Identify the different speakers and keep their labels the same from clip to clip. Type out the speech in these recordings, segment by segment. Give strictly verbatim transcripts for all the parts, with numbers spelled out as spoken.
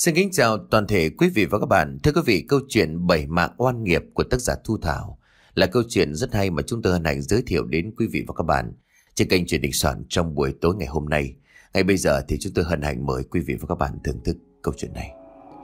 Speaker 1: Xin kính chào toàn thể quý vị và các bạn. Thưa quý vị, câu chuyện Bảy Mạng Oan Nghiệp của tác giả Thu Thảo là câu chuyện rất hay mà chúng tôi hân hạnh giới thiệu đến quý vị và các bạn trên kênh Chuyện Đình Soạn trong buổi tối ngày hôm nay. Ngay bây giờ thì chúng tôi hân hạnh mời quý vị và các bạn thưởng thức câu chuyện này.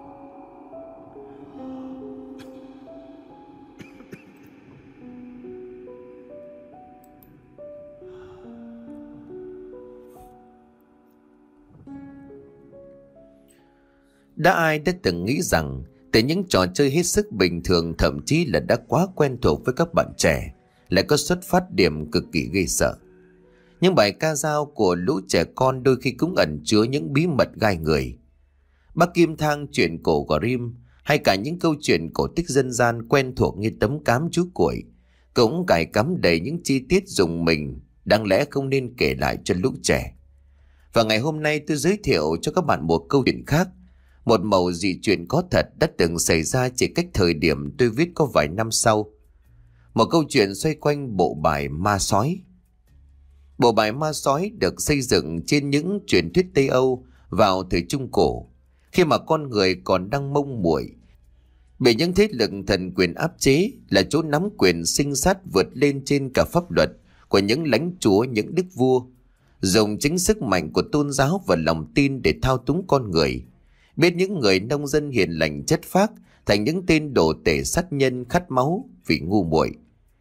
Speaker 1: Đã ai đã từng nghĩ rằng từ những trò chơi hết sức bình thường, thậm chí là đã quá quen thuộc với các bạn trẻ, lại có xuất phát điểm cực kỳ ghê sợ. Những bài ca dao của lũ trẻ con đôi khi cũng ẩn chứa những bí mật gai người. Bác Kim Thang, chuyện cổ Grimm hay cả những câu chuyện cổ tích dân gian quen thuộc như Tấm Cám Chú Cuội cũng cài cắm đầy những chi tiết rùng mình đáng lẽ không nên kể lại cho lũ trẻ. Và ngày hôm nay tôi giới thiệu cho các bạn một câu chuyện khác, một mẩu dị chuyện có thật đã từng xảy ra chỉ cách thời điểm tôi viết có vài năm sau. Một câu chuyện xoay quanh bộ bài ma sói. Bộ bài ma sói được xây dựng trên những truyền thuyết Tây Âu vào thời Trung Cổ, khi mà con người còn đang mông muội, bị những thế lực thần quyền áp chế, là chỗ nắm quyền sinh sát vượt lên trên cả pháp luật của những lãnh chúa, những đức vua, dùng chính sức mạnh của tôn giáo và lòng tin để thao túng con người, biết những người nông dân hiền lành chất phác thành những tên đồ tể sát nhân khát máu vì ngu muội.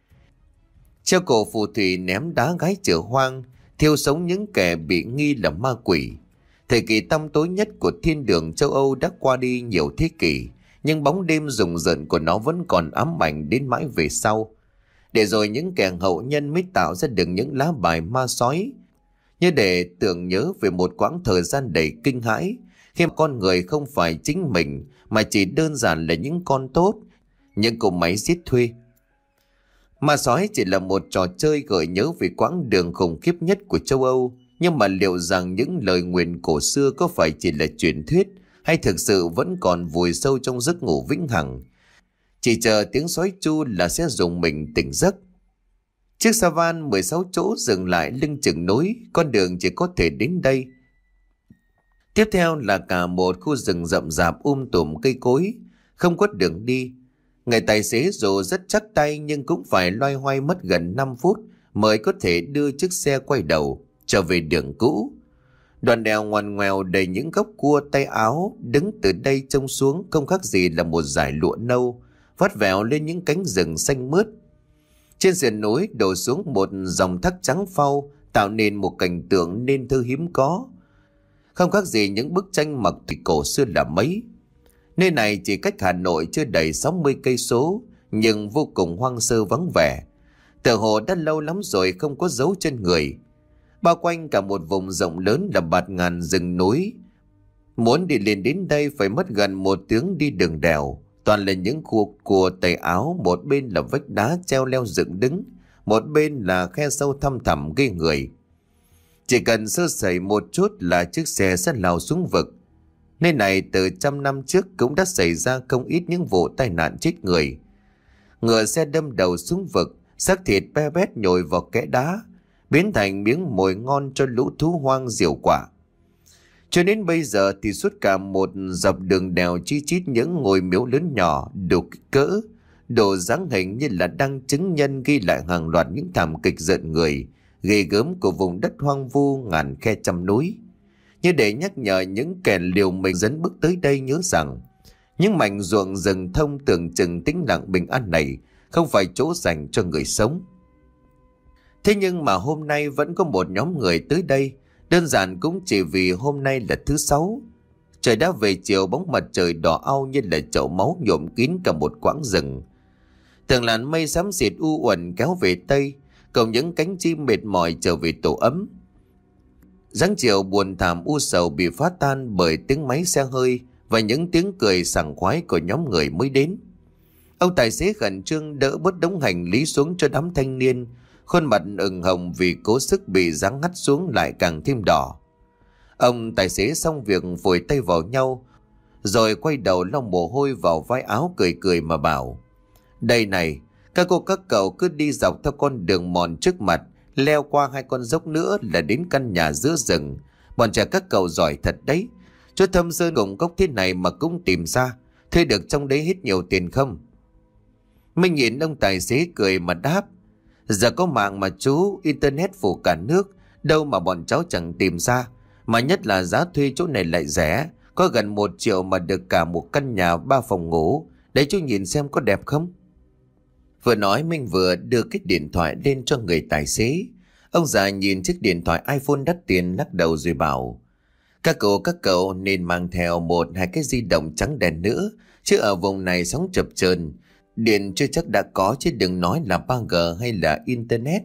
Speaker 1: Treo cổ phù thủy, ném đá gái chợ hoang, thiêu sống những kẻ bị nghi là ma quỷ. Thời kỳ tăm tối nhất của thiên đường châu Âu đã qua đi nhiều thế kỷ, nhưng bóng đêm rùng rợn của nó vẫn còn ám ảnh đến mãi về sau. Để rồi những kẻ hậu nhân mới tạo ra được những lá bài ma sói, như để tưởng nhớ về một quãng thời gian đầy kinh hãi, khi con người không phải chính mình mà chỉ đơn giản là những con tốt, những cỗ máy giết thuê. Ma sói chỉ là một trò chơi gợi nhớ về quãng đường khủng khiếp nhất của châu Âu, nhưng mà liệu rằng những lời nguyền cổ xưa có phải chỉ là truyền thuyết, hay thực sự vẫn còn vùi sâu trong giấc ngủ vĩnh hằng, chỉ chờ tiếng sói chu là sẽ dùng mình tỉnh giấc. Chiếc sa van mười sáu chỗ dừng lại lưng chừng núi, con đường chỉ có thể đến đây. Tiếp theo là cả một khu rừng rậm rạp um tùm cây cối, không có đường đi. Người tài xế dù rất chắc tay nhưng cũng phải loay hoay mất gần năm phút mới có thể đưa chiếc xe quay đầu trở về đường cũ. Đoạn đèo ngoằn ngoèo đầy những gốc cua tay áo, đứng từ đây trông xuống không khác gì là một dải lụa nâu vắt vẻo lên những cánh rừng xanh mướt. Trên sườn núi đổ xuống một dòng thác trắng phau, tạo nên một cảnh tượng nên thơ hiếm có, không khác gì những bức tranh mặc thủy cổ xưa là mấy. Nơi này chỉ cách Hà Nội chưa đầy sáu mươi cây số, nhưng vô cùng hoang sơ vắng vẻ, tựa hồ đã lâu lắm rồi không có dấu chân người. Bao quanh cả một vùng rộng lớn là bạt ngàn rừng núi. Muốn đi lên đến đây phải mất gần một tiếng đi đường đèo, toàn là những khu cua tay áo, một bên là vách đá treo leo dựng đứng, một bên là khe sâu thăm thẳm ghê người. Chỉ cần sơ sẩy một chút là chiếc xe sẽ lao xuống vực. Nơi này từ trăm năm trước cũng đã xảy ra không ít những vụ tai nạn chết người. Ngựa xe đâm đầu xuống vực, xác thịt be bét nhồi vào kẽ đá, biến thành miếng mồi ngon cho lũ thú hoang diều quả. Cho đến bây giờ thì suốt cả một dọc đường đèo chi chít những ngôi miếu lớn nhỏ đủ kích cỡ, đồ dáng hình như là đang chứng nhân ghi lại hàng loạt những thảm kịch rợn người, ghê gớm của vùng đất hoang vu ngàn khe trăm núi, như để nhắc nhở những kẻ liều mình dấn bước tới đây nhớ rằng những mảnh ruộng rừng thông tưởng chừng tĩnh lặng bình an này không phải chỗ dành cho người sống. Thế nhưng mà hôm nay vẫn có một nhóm người tới đây, đơn giản cũng chỉ vì hôm nay là thứ sáu. Trời đã về chiều, bóng mặt trời đỏ au như là chậu máu nhuộm kín cả một quãng rừng. Từng làn mây xám xịt u uẩn kéo về tây, cùng những cánh chim mệt mỏi trở về tổ ấm. Giáng chiều buồn thảm u sầu bị phá tan bởi tiếng máy xe hơi và những tiếng cười sảng khoái của nhóm người mới đến. Ông tài xế khẩn trương đỡ bớt đống hành lý xuống cho đám thanh niên, khuôn mặt ửng hồng vì cố sức bị giáng hắt xuống lại càng thêm đỏ. Ông tài xế xong việc vội tay vào nhau, rồi quay đầu lau mồ hôi vào vai áo, cười cười mà bảo: "Đây này, các cô các cậu cứ đi dọc theo con đường mòn trước mặt, leo qua hai con dốc nữa là đến căn nhà giữa rừng. Bọn trẻ các cậu giỏi thật đấy. Chỗ thâm sơn cùng cốc thế này mà cũng tìm ra, thuê được trong đấy hết nhiều tiền không? Minh nhìn ông tài xế cười mà đáp. Giờ có mạng mà chú, internet phủ cả nước, đâu mà bọn cháu chẳng tìm ra. Mà nhất là giá thuê chỗ này lại rẻ, có gần một triệu mà được cả một căn nhà ba phòng ngủ. Đấy chú nhìn xem có đẹp không? Vừa nói Minh vừa đưa cái điện thoại lên cho người tài xế. Ông già nhìn chiếc điện thoại iPhone đắt tiền lắc đầu rồi bảo. Các cậu các cậu nên mang theo một hai cái di động trắng đèn nữa, chứ ở vùng này sóng chập chờn, điện chưa chắc đã có chứ đừng nói là ba G hay là internet.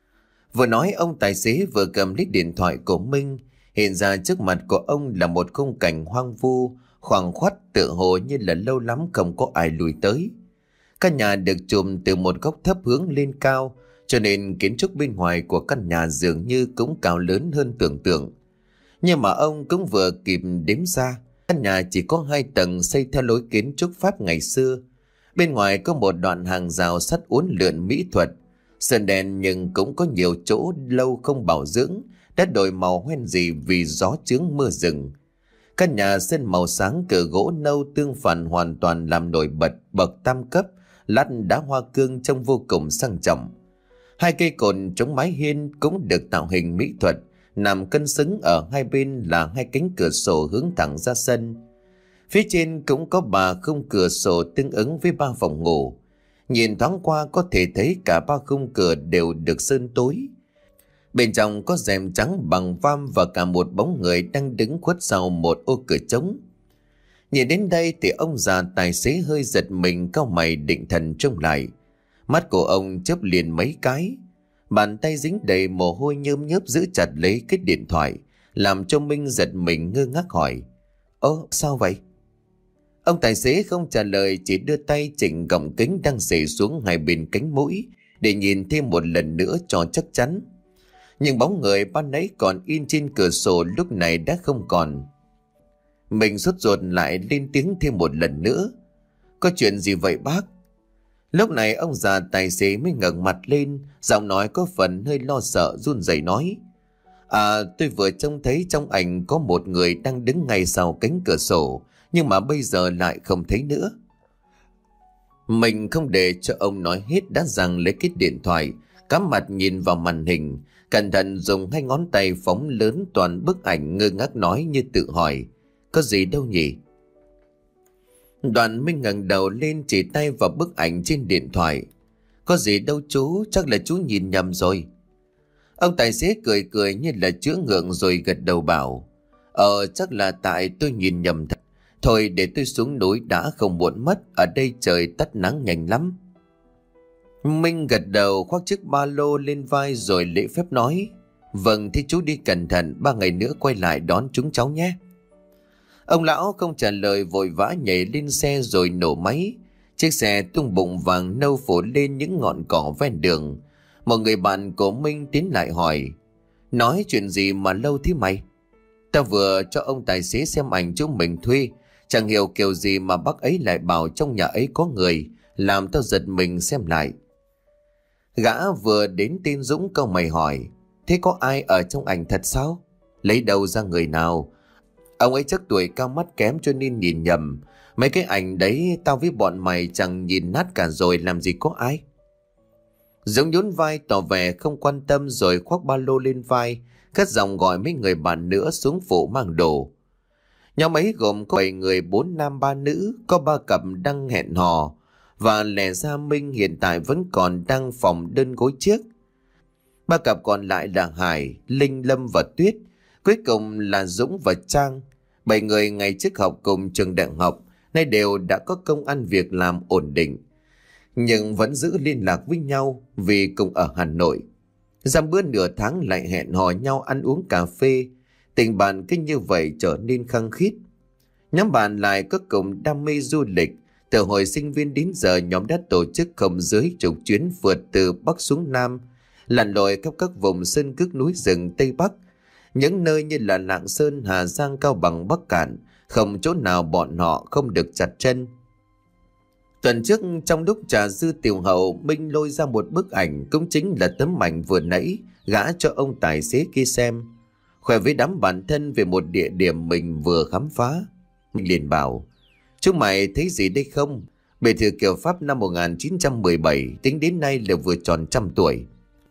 Speaker 1: Vừa nói ông tài xế vừa cầm lấy điện thoại của Minh. Hiện ra trước mặt của ông là một khung cảnh hoang vu, khoảng khoắt tựa hồ như là lâu lắm không có ai lùi tới. Căn nhà được chùm từ một góc thấp hướng lên cao, cho nên kiến trúc bên ngoài của căn nhà dường như cũng cao lớn hơn tưởng tượng. Nhưng mà ông cũng vừa kịp đếm ra, căn nhà chỉ có hai tầng xây theo lối kiến trúc Pháp ngày xưa. Bên ngoài có một đoạn hàng rào sắt uốn lượn mỹ thuật, sơn đen nhưng cũng có nhiều chỗ lâu không bảo dưỡng, đã đổi màu hoen gì vì gió chướng mưa rừng. Căn nhà sơn màu sáng cửa gỗ nâu tương phản hoàn toàn làm nổi bật bậc tam cấp, lát đá hoa cương trông vô cùng sang trọng. Hai cây cột chống mái hiên cũng được tạo hình mỹ thuật, nằm cân xứng ở hai bên là hai cánh cửa sổ hướng thẳng ra sân. Phía trên cũng có ba khung cửa sổ tương ứng với ba phòng ngủ. Nhìn thoáng qua có thể thấy cả ba khung cửa đều được sơn tối. Bên trong có rèm trắng bằng vam và cả một bóng người đang đứng khuất sau một ô cửa trống. Nhìn đến đây thì ông già tài xế hơi giật mình, cau mày định thần trông lại. Mắt của ông chớp liền mấy cái. Bàn tay dính đầy mồ hôi nhớm nhớp giữ chặt lấy cái điện thoại, làm cho Minh giật mình ngơ ngác hỏi. Ơ sao vậy? Ông tài xế không trả lời, chỉ đưa tay chỉnh gọng kính đang xể xuống hai bên cánh mũi để nhìn thêm một lần nữa cho chắc chắn. Nhưng bóng người ban nãy còn in trên cửa sổ lúc này đã không còn. Mình sốt ruột lại lên tiếng thêm một lần nữa. Có chuyện gì vậy bác? Lúc này ông già tài xế mới ngẩng mặt lên, giọng nói có phần hơi lo sợ run rẩy nói. À, tôi vừa trông thấy trong ảnh có một người đang đứng ngay sau cánh cửa sổ, nhưng mà bây giờ lại không thấy nữa. Mình không để cho ông nói hết đã giằng lấy cái điện thoại, cắm mặt nhìn vào màn hình, cẩn thận dùng hai ngón tay phóng lớn toàn bức ảnh, ngơ ngác nói như tự hỏi. Có gì đâu nhỉ? Đoàn Minh ngẩng đầu lên chỉ tay vào bức ảnh trên điện thoại. Có gì đâu chú, chắc là chú nhìn nhầm rồi. Ông tài xế cười cười như là chữa ngượng rồi gật đầu bảo. Ờ chắc là tại tôi nhìn nhầm thật. Thôi để tôi xuống núi đã, không muộn mất, ở đây trời tắt nắng nhanh lắm. Minh gật đầu khoác chiếc ba lô lên vai rồi lễ phép nói. Vâng thì chú đi cẩn thận, ba ngày nữa quay lại đón chúng cháu nhé. Ông lão không trả lời, vội vã nhảy lên xe rồi nổ máy. Chiếc xe tung bụng vàng nâu phủ lên những ngọn cỏ ven đường. Một người bạn của Minh tiến lại hỏi. Nói chuyện gì mà lâu thế mày? Tao vừa cho ông tài xế xem ảnh chúng mình thuê, chẳng hiểu kiểu gì mà bác ấy lại bảo trong nhà ấy có người, làm tao giật mình xem lại. Gã vừa đến tên Dũng câu mày hỏi. Thế có ai ở trong ảnh thật sao? Lấy đâu ra người nào? Ông ấy chắc tuổi cao mắt kém cho nên nhìn nhầm. Mấy cái ảnh đấy tao với bọn mày chẳng nhìn nát cả rồi, làm gì có ai. Dũng nhún vai tỏ vẻ không quan tâm rồi khoác ba lô lên vai, cất giọng gọi mấy người bạn nữa xuống phụ mang đồ. Nhóm ấy gồm có bảy người, bốn nam ba nữ, có ba cặp đang hẹn hò, và lẽ ra Minh hiện tại vẫn còn đang phòng đơn gối chiếc. Ba cặp còn lại là Hải, Linh, Lâm và Tuyết. Cuối cùng là Dũng và Trang. Bảy người ngày trước học cùng trường đại học, nay đều đã có công ăn việc làm ổn định, nhưng vẫn giữ liên lạc với nhau vì cùng ở Hà Nội. Dăm bữa nửa tháng lại hẹn hò nhau ăn uống cà phê. Tình bạn cứ như vậy trở nên khăng khít. Nhóm bạn lại có cùng đam mê du lịch. Từ hồi sinh viên đến giờ, nhóm đã tổ chức không dưới chục chuyến vượt từ Bắc xuống Nam, lặn lội khắp các vùng sơn cước núi rừng Tây Bắc. Những nơi như là Lạng Sơn, Hà Giang, Cao Bằng, Bắc Cạn, không chỗ nào bọn họ không được chặt chân. Tuần trước trong lúc trà dư tiểu hậu, Minh lôi ra một bức ảnh, cũng chính là tấm ảnh vừa nãy gã cho ông tài xế kia xem. khoe với đám bạn thân về một địa điểm mình vừa khám phá. Mình liền bảo: chúng mày thấy gì đây không? Biệt thự kiểu Pháp năm một nghìn chín trăm mười bảy, tính đến nay là vừa tròn trăm tuổi.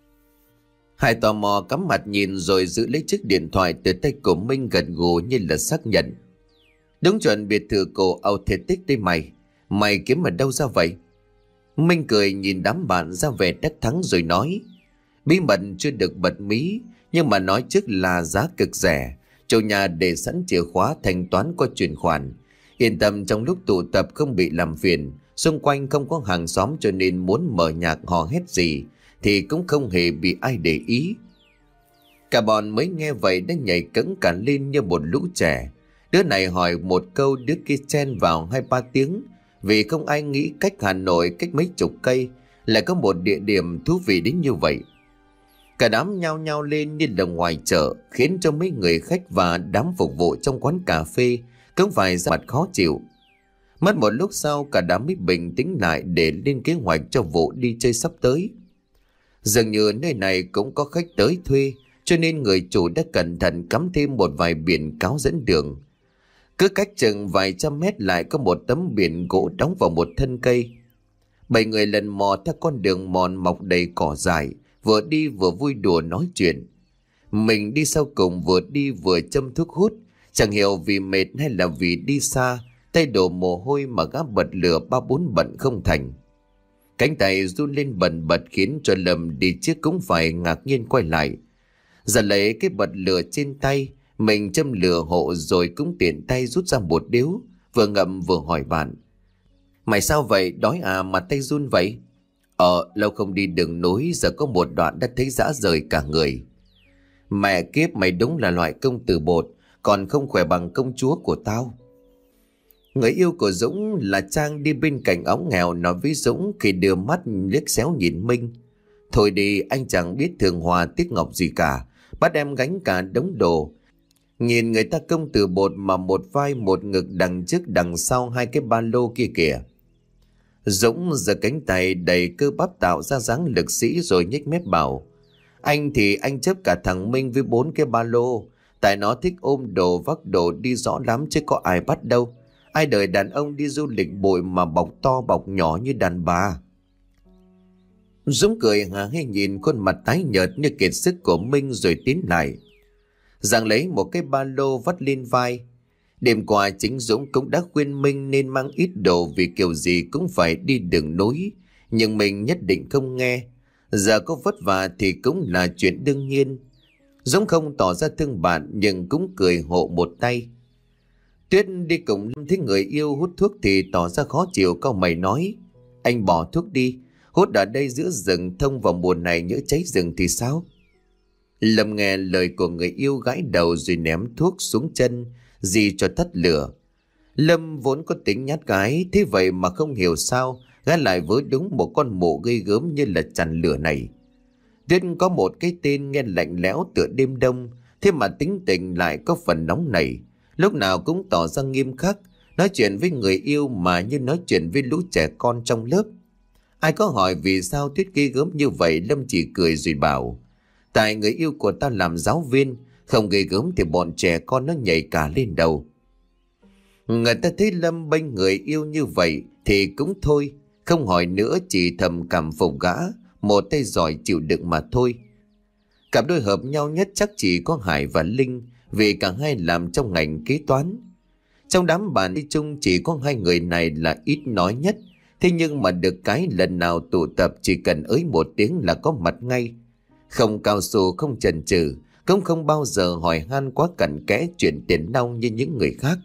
Speaker 1: Hải tò mò cắm mặt nhìn rồi giữ lấy chiếc điện thoại từ tay của Minh, gật gù như là xác nhận. Đúng chuẩn biệt thự cổ authentic đây mày. Mày kiếm ở đâu ra vậy? Minh cười nhìn đám bạn ra vẻ đắc thắng rồi nói: bí mật chưa được bật mí, nhưng mà nói trước là giá cực rẻ. Chủ nhà để sẵn chìa khóa thanh toán qua chuyển khoản. Yên tâm, trong lúc tụ tập không bị làm phiền. Xung quanh không có hàng xóm, cho nên muốn mở nhạc hò hét gì thì cũng không hề bị ai để ý. Cả bọn mới nghe vậy đã nhảy cẫng cả lên như một lũ trẻ. Đứa này hỏi một câu, đứa kia chen vào hai ba tiếng, vì không ai nghĩ cách Hà Nội cách mấy chục cây lại có một địa điểm thú vị đến như vậy. Cả đám nhao nhao lên như là ngoài chợ, khiến cho mấy người khách và đám phục vụ trong quán cà phê cũng phải ra mặt khó chịu. Mất một lúc sau, cả đám mới bình tĩnh lại để lên kế hoạch cho vụ đi chơi sắp tới. Dường như nơi này cũng có khách tới thuê, cho nên người chủ đã cẩn thận cắm thêm một vài biển cáo dẫn đường. Cứ cách chừng vài trăm mét lại có một tấm biển gỗ đóng vào một thân cây. Bảy người lần mò theo con đường mòn mọc đầy cỏ dại, vừa đi vừa vui đùa nói chuyện. Mình đi sau cùng, vừa đi vừa châm thuốc hút, chẳng hiểu vì mệt hay là vì đi xa, tay đổ mồ hôi mà gã bật lửa ba bốn bận không thành. Cánh tay run lên bần bật khiến cho Lâm đi trước cũng phải ngạc nhiên quay lại. Giờ lấy cái bật lửa trên tay, mình châm lửa hộ rồi cũng tiện tay rút ra một điếu, vừa ngậm vừa hỏi bạn: mày sao vậy, đói à mà tay run vậy? Ờ, lâu không đi đường núi, giờ có một đoạn đã thấy rã rời cả người. Mẹ kiếp, mày đúng là loại công tử bột, còn không khỏe bằng công chúa của tao. Người yêu của Dũng là Trang đi bên cạnh ống nghèo nói với Dũng khi đưa mắt liếc xéo nhìn Minh: thôi đi, anh chẳng biết thường hòa tiếc ngọc gì cả, bắt em gánh cả đống đồ. Nhìn người ta công tử bột mà một vai một ngực, đằng trước đằng sau hai cái ba lô kia kìa. Dũng giơ cánh tay đầy cơ bắp tạo ra dáng lực sĩ rồi nhếch mép bảo: anh thì anh chấp cả thằng Minh với bốn cái ba lô, tại nó thích ôm đồ vác đồ đi rõ lắm chứ có ai bắt đâu. Ai đời đàn ông đi du lịch bụi mà bọc to bọc nhỏ như đàn bà. Dũng cười hả hê nhìn khuôn mặt tái nhợt như kiệt sức của Minh rồi tiến lại, giằng lấy một cái ba lô vắt lên vai. Đêm qua chính Dũng cũng đã khuyên Minh nên mang ít đồ vì kiểu gì cũng phải đi đường núi, nhưng mình nhất định không nghe. Giờ có vất vả thì cũng là chuyện đương nhiên. Dũng không tỏ ra thương bạn nhưng cũng cười hộ một tay. Tuyết đi cùng thấy người yêu hút thuốc thì tỏ ra khó chịu, cau mày nói: anh bỏ thuốc đi, hút ở đây giữa rừng, thông vào mùa này nhỡ cháy rừng thì sao? Lâm nghe lời của người yêu gãi đầu rồi ném thuốc xuống chân, gì cho tắt lửa. Lâm vốn có tính nhát gái, thế vậy mà không hiểu sao gã lại với đúng một con mụ gây gớm như là chằn lửa này. Tuyết có một cái tên nghe lạnh lẽo tựa đêm đông, thế mà tính tình lại có phần nóng nảy, lúc nào cũng tỏ ra nghiêm khắc, nói chuyện với người yêu mà như nói chuyện với lũ trẻ con trong lớp. Ai có hỏi vì sao Tuyết ghê gớm như vậy, Lâm chỉ cười rồi bảo: tại người yêu của ta làm giáo viên, không ghê gớm thì bọn trẻ con nó nhảy cả lên đầu. Người ta thấy Lâm bênh người yêu như vậy thì cũng thôi, không hỏi nữa, chỉ thầm cảm phục gã, một tay giỏi chịu đựng mà thôi. Cặp đôi hợp nhau nhất chắc chỉ có Hải và Linh, vì cả hai làm trong ngành kế toán. Trong đám bạn đi chung chỉ có hai người này là ít nói nhất, thế nhưng mà được cái lần nào tụ tập chỉ cần ới một tiếng là có mặt ngay. Không cao su, không chần chừ, cũng không bao giờ hỏi han quá cặn kẽ chuyện tiền nong như những người khác.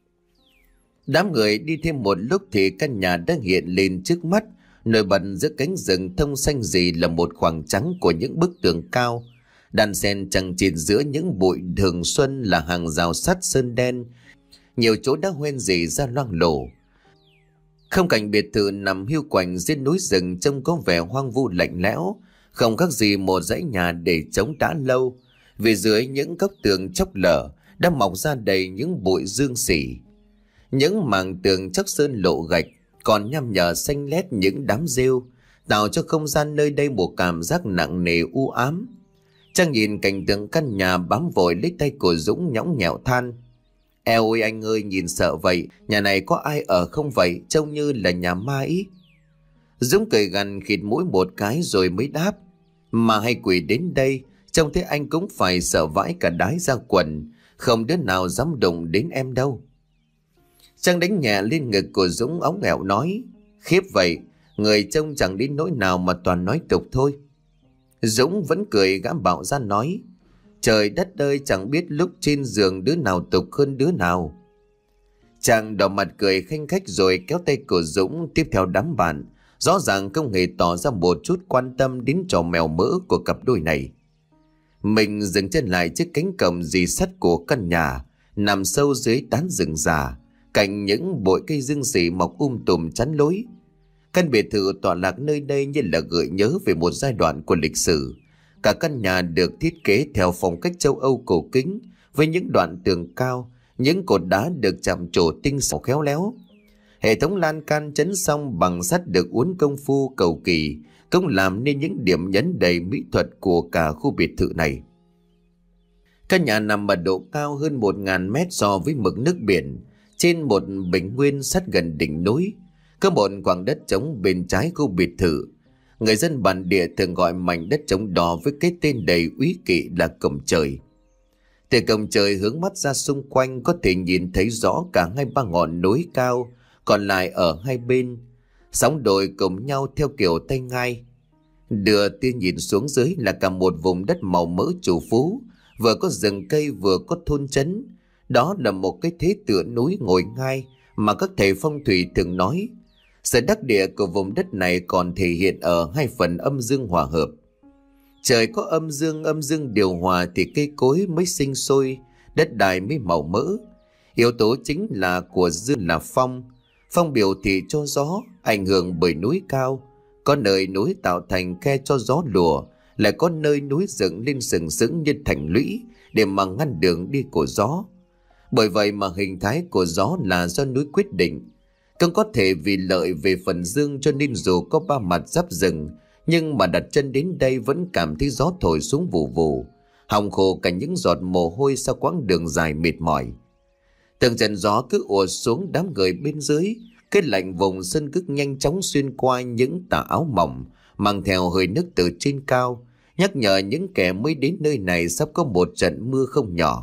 Speaker 1: Đám người đi thêm một lúc thì căn nhà đã hiện lên trước mắt. Nổi bật giữa cánh rừng thông xanh rì là một khoảng trắng của những bức tường cao, đan xen chằng chịt giữa những bụi thường xuân là hàng rào sắt sơn đen, nhiều chỗ đã hoen rỉ ra loang lổ. Không cảnh biệt thự nằm hiu quạnh dưới núi rừng trông có vẻ hoang vu lạnh lẽo, không khác gì một dãy nhà để trống đã lâu, vì dưới những góc tường chóc lở đã mọc ra đầy những bụi dương xỉ. Những mảng tường chắc sơn lộ gạch còn nham nhở xanh lét những đám rêu, tạo cho không gian nơi đây một cảm giác nặng nề u ám. Trang nhìn cảnh tượng căn nhà bám vội lấy tay của Dũng nhõng nhẽo than. Eo ơi anh ơi, nhìn sợ vậy, nhà này có ai ở không vậy, trông như là nhà ma ý. Dũng cười gằn khịt mũi một cái rồi mới đáp. Mà hay quỷ đến đây, trông thế anh cũng phải sợ vãi cả đái ra quần, không đứa nào dám đụng đến em đâu. Trang đánh nhẹ lên ngực của Dũng óng ẻo nói. Khiếp vậy, người trông chẳng đến nỗi nào mà toàn nói tục thôi. Dũng vẫn cười gã bạo ra nói. Trời đất ơi, chẳng biết lúc trên giường đứa nào tục hơn đứa nào. Trang đỏ mặt cười khanh khách rồi kéo tay của Dũng tiếp theo đám bạn, rõ ràng không hề tỏ ra một chút quan tâm đến trò mèo mỡ của cặp đôi này. Mình dừng chân lại trước cánh cổng rì sắt của căn nhà, nằm sâu dưới tán rừng già, cạnh những bụi cây dương xỉ mọc um tùm chắn lối. Căn biệt thự tọa lạc nơi đây như là gợi nhớ về một giai đoạn của lịch sử. Cả căn nhà được thiết kế theo phong cách châu Âu cổ kính, với những đoạn tường cao, những cột đá được chạm trổ tinh xảo khéo léo. Hệ thống lan can chắn song bằng sắt được uốn công phu cầu kỳ, cũng làm nên những điểm nhấn đầy mỹ thuật của cả khu biệt thự này. Căn nhà nằm ở độ cao hơn một nghìn mét so với mực nước biển, trên một bình nguyên sát gần đỉnh núi. Có một khoảng đất trống bên trái khu biệt thự. Người dân bản địa thường gọi mảnh đất trống đó với cái tên đầy úy kỵ là cổng trời. Từ cổng trời hướng mắt ra xung quanh có thể nhìn thấy rõ cả hai ba ngọn núi cao còn lại ở hai bên, sóng đồi cùng nhau theo kiểu tay ngai. Đưa tia nhìn xuống dưới là cả một vùng đất màu mỡ trù phú, vừa có rừng cây vừa có thôn trấn. Đó là một cái thế tựa núi ngồi ngai mà các thầy phong thủy thường nói. Sự đắc địa của vùng đất này còn thể hiện ở hai phần âm dương hòa hợp. Trời có âm dương, âm dương điều hòa thì cây cối mới sinh sôi, đất đai mới màu mỡ. Yếu tố chính là của dương là phong. Phong biểu thị cho gió, ảnh hưởng bởi núi cao. Có nơi núi tạo thành khe cho gió lùa, lại có nơi núi dựng lên sừng sững như thành lũy để mà ngăn đường đi của gió. Bởi vậy mà hình thái của gió là do núi quyết định. Cũng có thể vì lợi về phần dương cho nên dù có ba mặt giáp rừng, nhưng mà đặt chân đến đây vẫn cảm thấy gió thổi xuống vù vù, hòng khô cả những giọt mồ hôi sau quãng đường dài mệt mỏi. Từng trận gió cứ ùa xuống đám người bên dưới, cái lạnh vùng sân cứ nhanh chóng xuyên qua những tà áo mỏng, mang theo hơi nước từ trên cao, nhắc nhở những kẻ mới đến nơi này sắp có một trận mưa không nhỏ.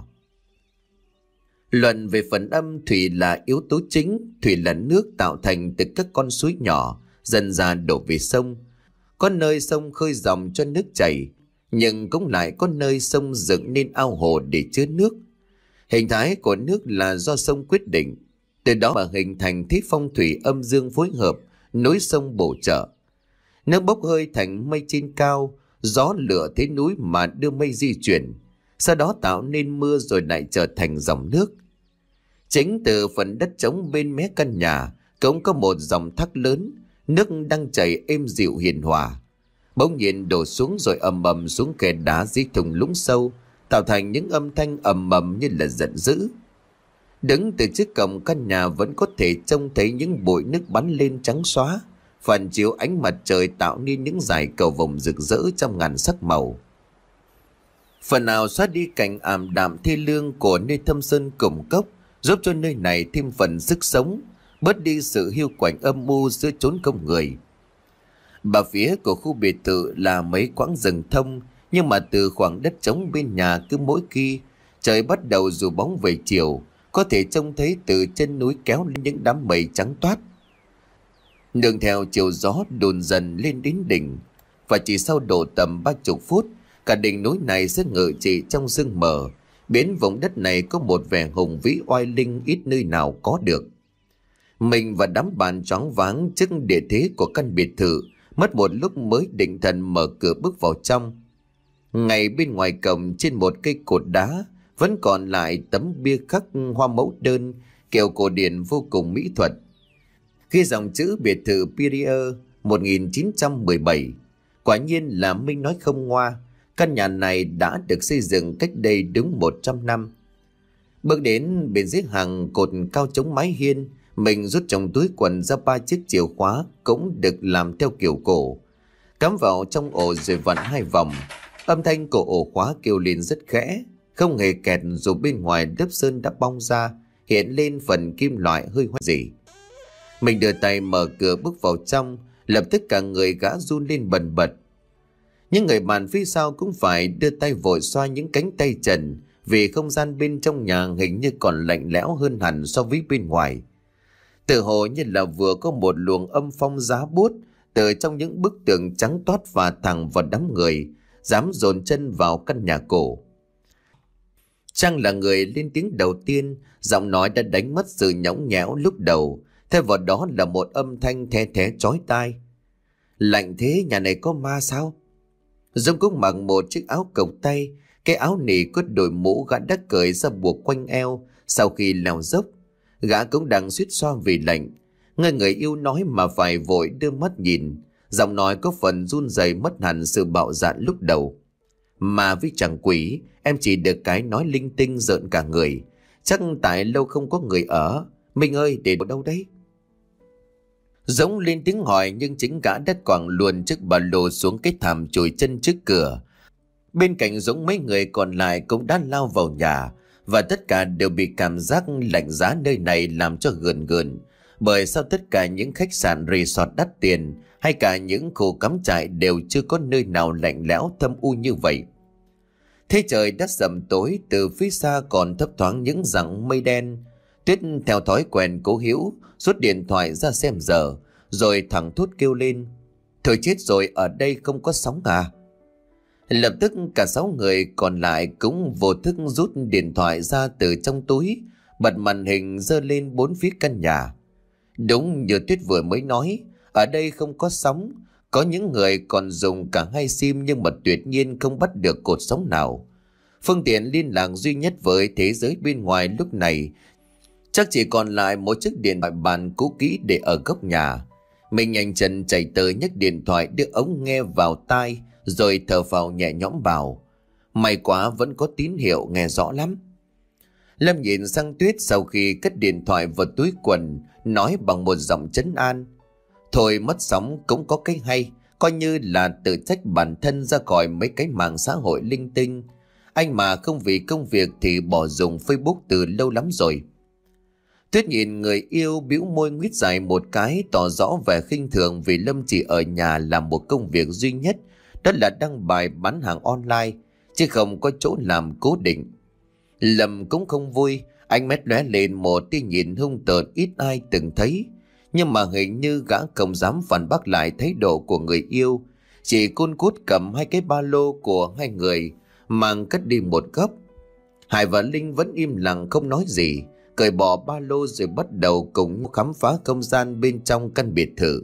Speaker 1: Luận về phần âm, thủy là yếu tố chính. Thủy là nước tạo thành từ các con suối nhỏ dần ra đổ về sông. Có nơi sông khơi dòng cho nước chảy, nhưng cũng lại có nơi sông dựng nên ao hồ để chứa nước. Hình thái của nước là do sông quyết định, từ đó mà hình thành thế phong thủy âm dương phối hợp, núi sông bổ trợ. Nước bốc hơi thành mây trên cao, gió lửa thế núi mà đưa mây di chuyển, sau đó tạo nên mưa rồi lại trở thành dòng nước. Chính từ phần đất trống bên mé căn nhà cũng có một dòng thác lớn, nước đang chảy êm dịu hiền hòa, bỗng nhiên đổ xuống rồi ầm ầm xuống khe đá dưới thung lũng sâu, tạo thành những âm thanh ầm ầm như là giận dữ. Đứng từ trước cổng căn nhà vẫn có thể trông thấy những bụi nước bắn lên trắng xóa, phản chiếu ánh mặt trời tạo nên những dải cầu vồng rực rỡ trong ngàn sắc màu. Phần nào xóa đi cảnh ảm đạm thê lương của nơi thâm sơn cùng cốc, giúp cho nơi này thêm phần sức sống, bớt đi sự hiu quạnh âm u giữa chốn không người. Bà phía của khu biệt thự là mấy quãng rừng thông, nhưng mà từ khoảng đất trống bên nhà cứ mỗi khi trời bắt đầu dù bóng về chiều, có thể trông thấy từ chân núi kéo lên những đám mây trắng toát. Nương theo chiều gió đồn dần lên đến đỉnh, và chỉ sau độ tầm ba chục phút, cả đỉnh núi này sẽ ngự trị trong sương mờ, biến vùng đất này có một vẻ hùng vĩ oai linh ít nơi nào có được. Mình và đám bạn choáng váng trước địa thế của căn biệt thự, mất một lúc mới định thần mở cửa bước vào trong. Ngay bên ngoài cổng trên một cây cột đá vẫn còn lại tấm bia khắc hoa mẫu đơn kiểu cổ điển vô cùng mỹ thuật. Ghi dòng chữ biệt thự Pierier một nghìn chín trăm mười bảy. Quả nhiên là Minh nói không ngoa, căn nhà này đã được xây dựng cách đây đúng một trăm năm. Bước đến bên dưới hàng cột cao chống mái hiên, mình rút trong túi quần ra ba chiếc chìa khóa cũng được làm theo kiểu cổ, cắm vào trong ổ rồi vặn hai vòng. Âm thanh của ổ khóa kêu lên rất khẽ, không hề kẹt dù bên ngoài lớp sơn đã bong ra, hiện lên phần kim loại hơi hoắt gì. Mình đưa tay mở cửa bước vào trong, lập tức cả người gã run lên bần bật. Những người bạn phía sau cũng phải đưa tay vội xoa những cánh tay trần, vì không gian bên trong nhà hình như còn lạnh lẽo hơn hẳn so với bên ngoài. Tự hồ như là vừa có một luồng âm phong giá buốt từ trong những bức tường trắng toát và thẳng vào đám người dám dồn chân vào căn nhà cổ. Trang là người lên tiếng đầu tiên, giọng nói đã đánh mất sự nhõng nhẽo lúc đầu, thay vào đó là một âm thanh the thé chói tai. Lạnh thế, nhà này có ma sao? Dũng cũng mặc một chiếc áo cộc tay, cái áo nỉ có đội mũ gã đã cởi ra buộc quanh eo sau khi leo dốc. Gã cũng đang suýt xoa vì lạnh, nghe người yêu nói mà phải vội đưa mắt nhìn, giọng nói có phần run rẩy mất hẳn sự bạo dạn lúc đầu. Mà với chàng quỷ, em chỉ được cái nói linh tinh rợn cả người, chắc tại lâu không có người ở. Minh ơi, để đâu đấy? Dũng lên tiếng hỏi, nhưng chính gã đã quẳng luôn chiếc ba lô xuống cái thảm chùi chân trước cửa. Bên cạnh Dũng mấy người còn lại cũng đã lao vào nhà, và tất cả đều bị cảm giác lạnh giá nơi này làm cho gườn gườn. Bởi sao tất cả những khách sạn resort đắt tiền hay cả những khu cắm trại đều chưa có nơi nào lạnh lẽo thâm u như vậy. Thế trời đã sầm tối, từ phía xa còn thấp thoáng những dặng mây đen. Tuyết theo thói quen cố hữu rút điện thoại ra xem giờ, rồi thẳng thốt kêu lên: thôi chết rồi, ở đây không có sóng à? Lập tức cả sáu người còn lại cũng vô thức rút điện thoại ra từ trong túi, bật màn hình giơ lên bốn phía căn nhà. Đúng như Tuyết vừa mới nói, ở đây không có sóng. Có những người còn dùng cả hai sim nhưng mà tuyệt nhiên không bắt được cột sóng nào. Phương tiện liên lạc duy nhất với thế giới bên ngoài lúc này chắc chỉ còn lại một chiếc điện thoại bàn cũ kỹ để ở góc nhà. Mình nhanh chân chạy tới nhấc điện thoại, đưa ống nghe vào tai, rồi thở phào nhẹ nhõm bảo: may quá vẫn có tín hiệu nghe rõ lắm. Lâm nhìn sang Tuyết sau khi cất điện thoại vào túi quần, nói bằng một giọng trấn an: thôi mất sóng cũng có cái hay, coi như là tự trách bản thân ra khỏi mấy cái mạng xã hội linh tinh. Anh mà không vì công việc thì bỏ dùng Facebook từ lâu lắm rồi. Tuyết nhìn người yêu bĩu môi nguyết dài một cái, tỏ rõ vẻ khinh thường vì Lâm chỉ ở nhà làm một công việc duy nhất, đó là đăng bài bán hàng online, chứ không có chỗ làm cố định. Lâm cũng không vui, ánh mắt lóe lên một tia nhìn hung tợn ít ai từng thấy, nhưng mà hình như gã không dám phản bác lại thái độ của người yêu, chỉ cun cút cầm hai cái ba lô của hai người mang cất đi một góc. Hải và Linh vẫn im lặng không nói gì, cởi bỏ ba lô rồi bắt đầu cùng khám phá không gian bên trong căn biệt thự.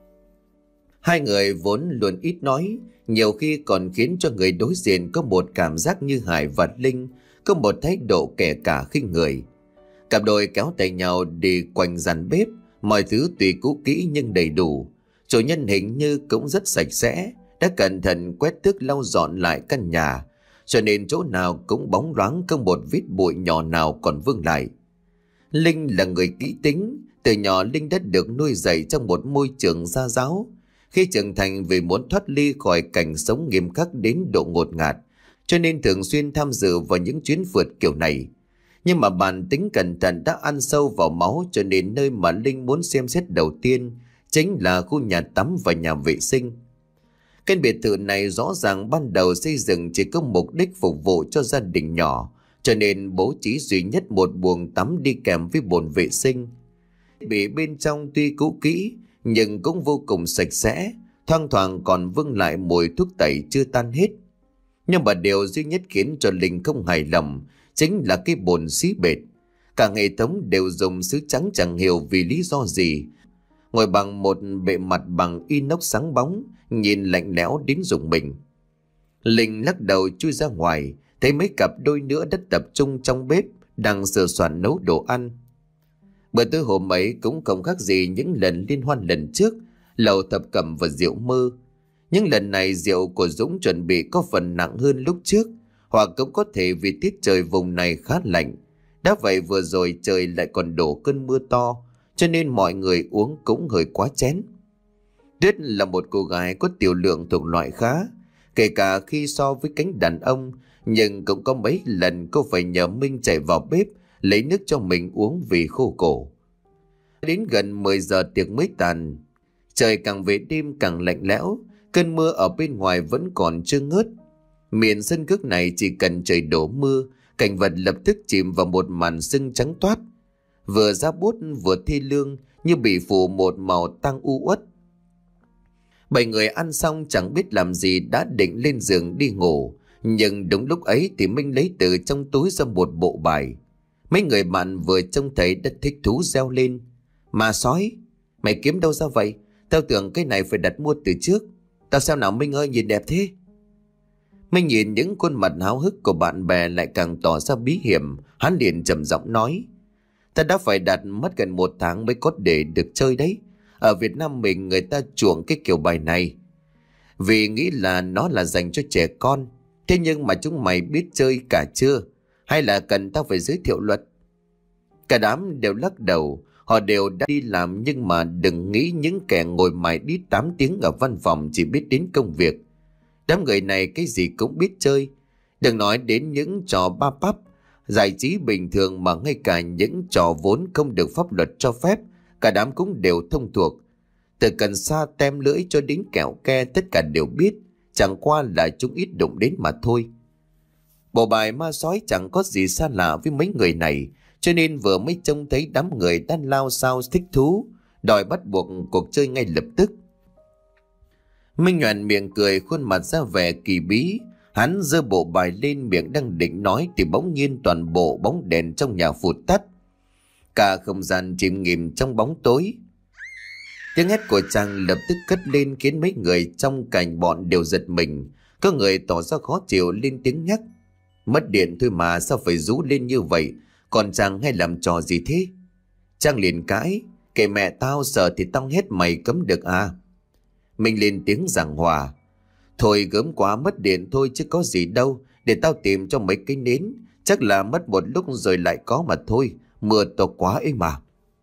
Speaker 1: Hai người vốn luôn ít nói, nhiều khi còn khiến cho người đối diện có một cảm giác như Hải và Linh có một thái độ kẻ cả khinh người. Cặp đôi kéo tay nhau đi quanh gian bếp, mọi thứ tuy cũ kỹ nhưng đầy đủ. Chủ nhân hình như cũng rất sạch sẽ, đã cẩn thận quét tước lau dọn lại căn nhà, cho nên chỗ nào cũng bóng loáng, không một vết bụi nhỏ nào còn vương lại. Linh là người kỹ tính, từ nhỏ Linh đã được nuôi dạy trong một môi trường gia giáo. Khi trưởng thành vì muốn thoát ly khỏi cảnh sống nghiêm khắc đến độ ngột ngạt, cho nên thường xuyên tham dự vào những chuyến phượt kiểu này. Nhưng mà bản tính cẩn thận đã ăn sâu vào máu, cho nên nơi mà Linh muốn xem xét đầu tiên chính là khu nhà tắm và nhà vệ sinh. Căn biệt thự này rõ ràng ban đầu xây dựng chỉ có mục đích phục vụ cho gia đình nhỏ, cho nên bố trí duy nhất một buồng tắm đi kèm với bồn vệ sinh. Bị bên trong tuy cũ kỹ nhưng cũng vô cùng sạch sẽ, thoang thoảng còn vương lại mùi thuốc tẩy chưa tan hết. Nhưng mà điều duy nhất khiến cho Linh không hài lòng chính là cái bồn xí bệt. Cả hệ thống đều dùng sứ trắng chẳng hiểu vì lý do gì, ngồi bằng một bề mặt bằng inox sáng bóng, nhìn lạnh lẽo đến rùng mình. Linh lắc đầu chui ra ngoài, thấy mấy cặp đôi nữa đã tập trung trong bếp đang sửa soạn nấu đồ ăn. Bữa tối hôm ấy cũng không khác gì những lần liên hoan lần trước, lẩu thập cẩm và rượu mơ. Nhưng lần này rượu của Dũng chuẩn bị có phần nặng hơn lúc trước, hoặc cũng có thể vì tiết trời vùng này khá lạnh. Đã vậy vừa rồi trời lại còn đổ cơn mưa to, cho nên mọi người uống cũng hơi quá chén. Tuyết là một cô gái có tiểu lượng thuộc loại khá, Kể cả khi so với cánh đàn ông, nhưng cũng có mấy lần cô phải nhờ Minh chạy vào bếp lấy nước cho mình uống vì khô cổ. Đến gần mười giờ tiệc mới tàn, trời càng về đêm càng lạnh lẽo, cơn mưa ở bên ngoài vẫn còn chưa ngớt. Miền sân cước này chỉ cần trời đổ mưa, cảnh vật lập tức chìm vào một màn sương trắng toát, vừa giá bút vừa thi lương, như bị phủ một màu tang u uất. Bảy người ăn xong chẳng biết làm gì đã định lên giường đi ngủ, nhưng đúng lúc ấy thì Minh lấy từ trong túi ra một bộ bài. Mấy người bạn vừa trông thấy đã thích thú reo lên: "Mà sói, mày kiếm đâu ra vậy? Tao tưởng cái này phải đặt mua từ trước. Tao sao nào Minh ơi, nhìn đẹp thế." Minh nhìn những khuôn mặt háo hức của bạn bè lại càng tỏ ra bí hiểm. Hắn liền trầm giọng nói: "Ta đã phải đặt mất gần một tháng mới có để được chơi đấy. Ở Việt Nam mình người ta chuộng cái kiểu bài này vì nghĩ là nó là dành cho trẻ con. Thế nhưng mà chúng mày biết chơi cả chưa? Hay là cần tao phải giới thiệu luật?" Cả đám đều lắc đầu. Họ đều đã đi làm, nhưng mà đừng nghĩ những kẻ ngồi mải đít tám tiếng ở văn phòng chỉ biết đến công việc. Đám người này cái gì cũng biết chơi. Đừng nói đến những trò ba pắp, giải trí bình thường, mà ngay cả những trò vốn không được pháp luật cho phép, cả đám cũng đều thông thuộc. Từ cần sa tem lưỡi cho đến kẹo ke, tất cả đều biết, chẳng qua là chúng ít đụng đến mà thôi. Bộ bài ma sói chẳng có gì xa lạ với mấy người này, cho nên vừa mới trông thấy đám người đang lao sao thích thú, đòi bắt buộc cuộc chơi ngay lập tức. Minh nhoẻn miệng cười, khuôn mặt ra vẻ kỳ bí. Hắn giơ bộ bài lên, miệng đang định nói thì bỗng nhiên toàn bộ bóng đèn trong nhà phụt tắt. Cả không gian chìm nghỉm trong bóng tối. Tiếng hét của chàng lập tức cất lên khiến mấy người trong cảnh bọn đều giật mình. Có người tỏ ra khó chịu lên tiếng nhắc: "Mất điện thôi mà, sao phải rú lên như vậy? Còn chàng hay làm trò gì thế?" Trang liền cãi: "Kệ mẹ tao, sợ thì tao hết mày cấm được à?" Mình lên tiếng giảng hòa: "Thôi gớm quá, mất điện thôi chứ có gì đâu. Để tao tìm cho mấy cái nến, chắc là mất một lúc rồi lại có mà thôi. Mưa to quá ấy mà."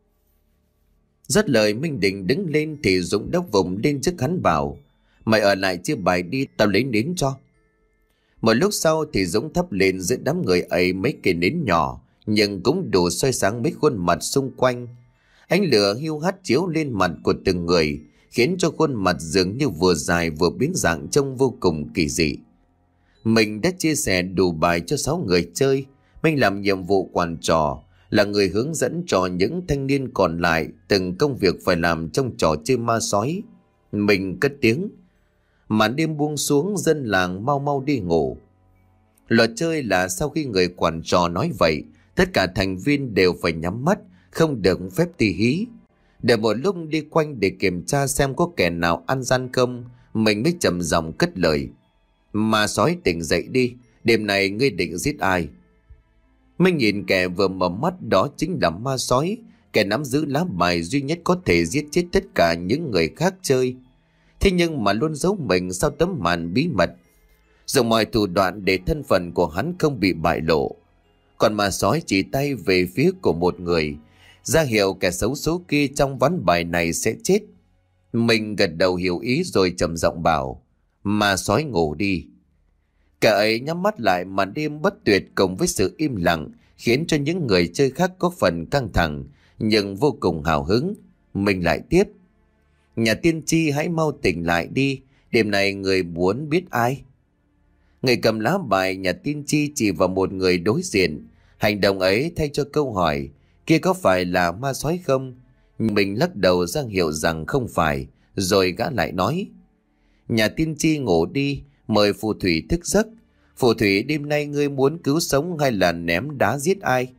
Speaker 1: Dứt lời Minh định đứng lên thì Dũng đốc vùng lên trước hắn bảo: "Mày ở lại chia bài đi, tao lấy nến cho." Một lúc sau thì Dũng thắp lên giữa đám người ấy mấy cây nến nhỏ, nhưng cũng đủ soi sáng mấy khuôn mặt xung quanh. Ánh lửa hiu hắt chiếu lên mặt của từng người, khiến cho khuôn mặt dường như vừa dài vừa biến dạng, trông vô cùng kỳ dị. Mình đã chia sẻ đủ bài cho sáu người chơi. Mình làm nhiệm vụ quản trò, là người hướng dẫn cho những thanh niên còn lại từng công việc phải làm trong trò chơi ma sói. Mình cất tiếng: "Màn đêm buông xuống, dân làng mau mau đi ngủ." Luật chơi là sau khi người quản trò nói vậy, tất cả thành viên đều phải nhắm mắt, không được phép tì hí. Để một lúc đi quanh để kiểm tra xem có kẻ nào ăn gian không, mình mới trầm giọng cất lời: "Ma sói tỉnh dậy đi, đêm này ngươi định giết ai?" Mình nhìn kẻ vừa mở mắt, đó chính là ma sói, kẻ nắm giữ lá bài duy nhất có thể giết chết tất cả những người khác chơi. Thế nhưng mà luôn giấu mình sau tấm màn bí mật, dùng mọi thủ đoạn để thân phận của hắn không bị bại lộ. Còn ma sói chỉ tay về phía của một người, ra hiệu kẻ xấu số kia trong ván bài này sẽ chết. Mình gật đầu hiểu ý rồi trầm giọng bảo: "Ma sói ngủ đi." Cả ấy nhắm mắt lại, màn đêm bất tuyệt cùng với sự im lặng khiến cho những người chơi khác có phần căng thẳng nhưng vô cùng hào hứng. Mình lại tiếp: "Nhà tiên tri hãy mau tỉnh lại đi, đêm nay người muốn biết ai?" Người cầm lá bài nhà tiên tri chỉ vào một người đối diện. Hành động ấy thay cho câu hỏi kia có phải là ma sói không. Mình lắc đầu ra hiệu rằng không phải, rồi gã lại nói: "Nhà tiên tri ngủ đi, mời phù thủy thức giấc. Phù thủy, đêm nay ngươi muốn cứu sống hay là ném đá giết ai?"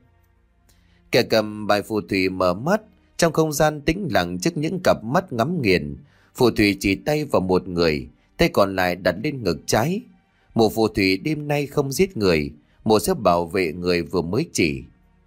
Speaker 1: Kẻ cầm bài phù thủy mở mắt, trong không gian tĩnh lặng trước những cặp mắt ngắm nghiền. Phù thủy chỉ tay vào một người, tay còn lại đặt lên ngực trái. Một phù thủy đêm nay không giết người, một sẽ bảo vệ người vừa mới chỉ.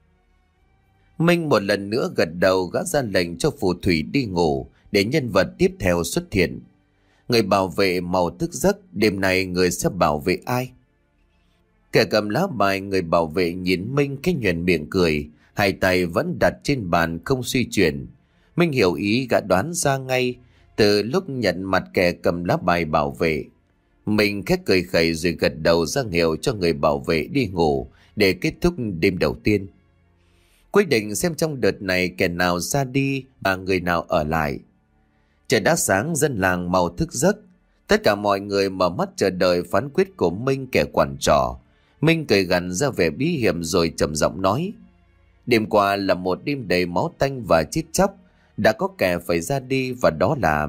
Speaker 1: Minh một lần nữa gật đầu, gã ra lệnh cho phù thủy đi ngủ để nhân vật tiếp theo xuất hiện. Người bảo vệ màu thức giấc, đêm nay người sẽ bảo vệ ai? Kẻ cầm lá bài người bảo vệ nhìn Minh cái nhoẻn miệng cười, hai tay vẫn đặt trên bàn không suy chuyển. Minh hiểu ý, gã đoán ra ngay từ lúc nhận mặt kẻ cầm lá bài bảo vệ. Mình khét cười khẩy rồi gật đầu ra hiệu cho người bảo vệ đi ngủ để kết thúc đêm đầu tiên. Quyết định xem trong đợt này kẻ nào ra đi và người nào ở lại. Trời đã sáng, dân làng mau thức giấc. Tất cả mọi người mở mắt chờ đợi phán quyết của Minh, kẻ quản trọ. Minh cười gằn ra vẻ bí hiểm rồi trầm giọng nói: đêm qua là một đêm đầy máu tanh và chết chóc. Đã có kẻ phải ra đi, và đó là...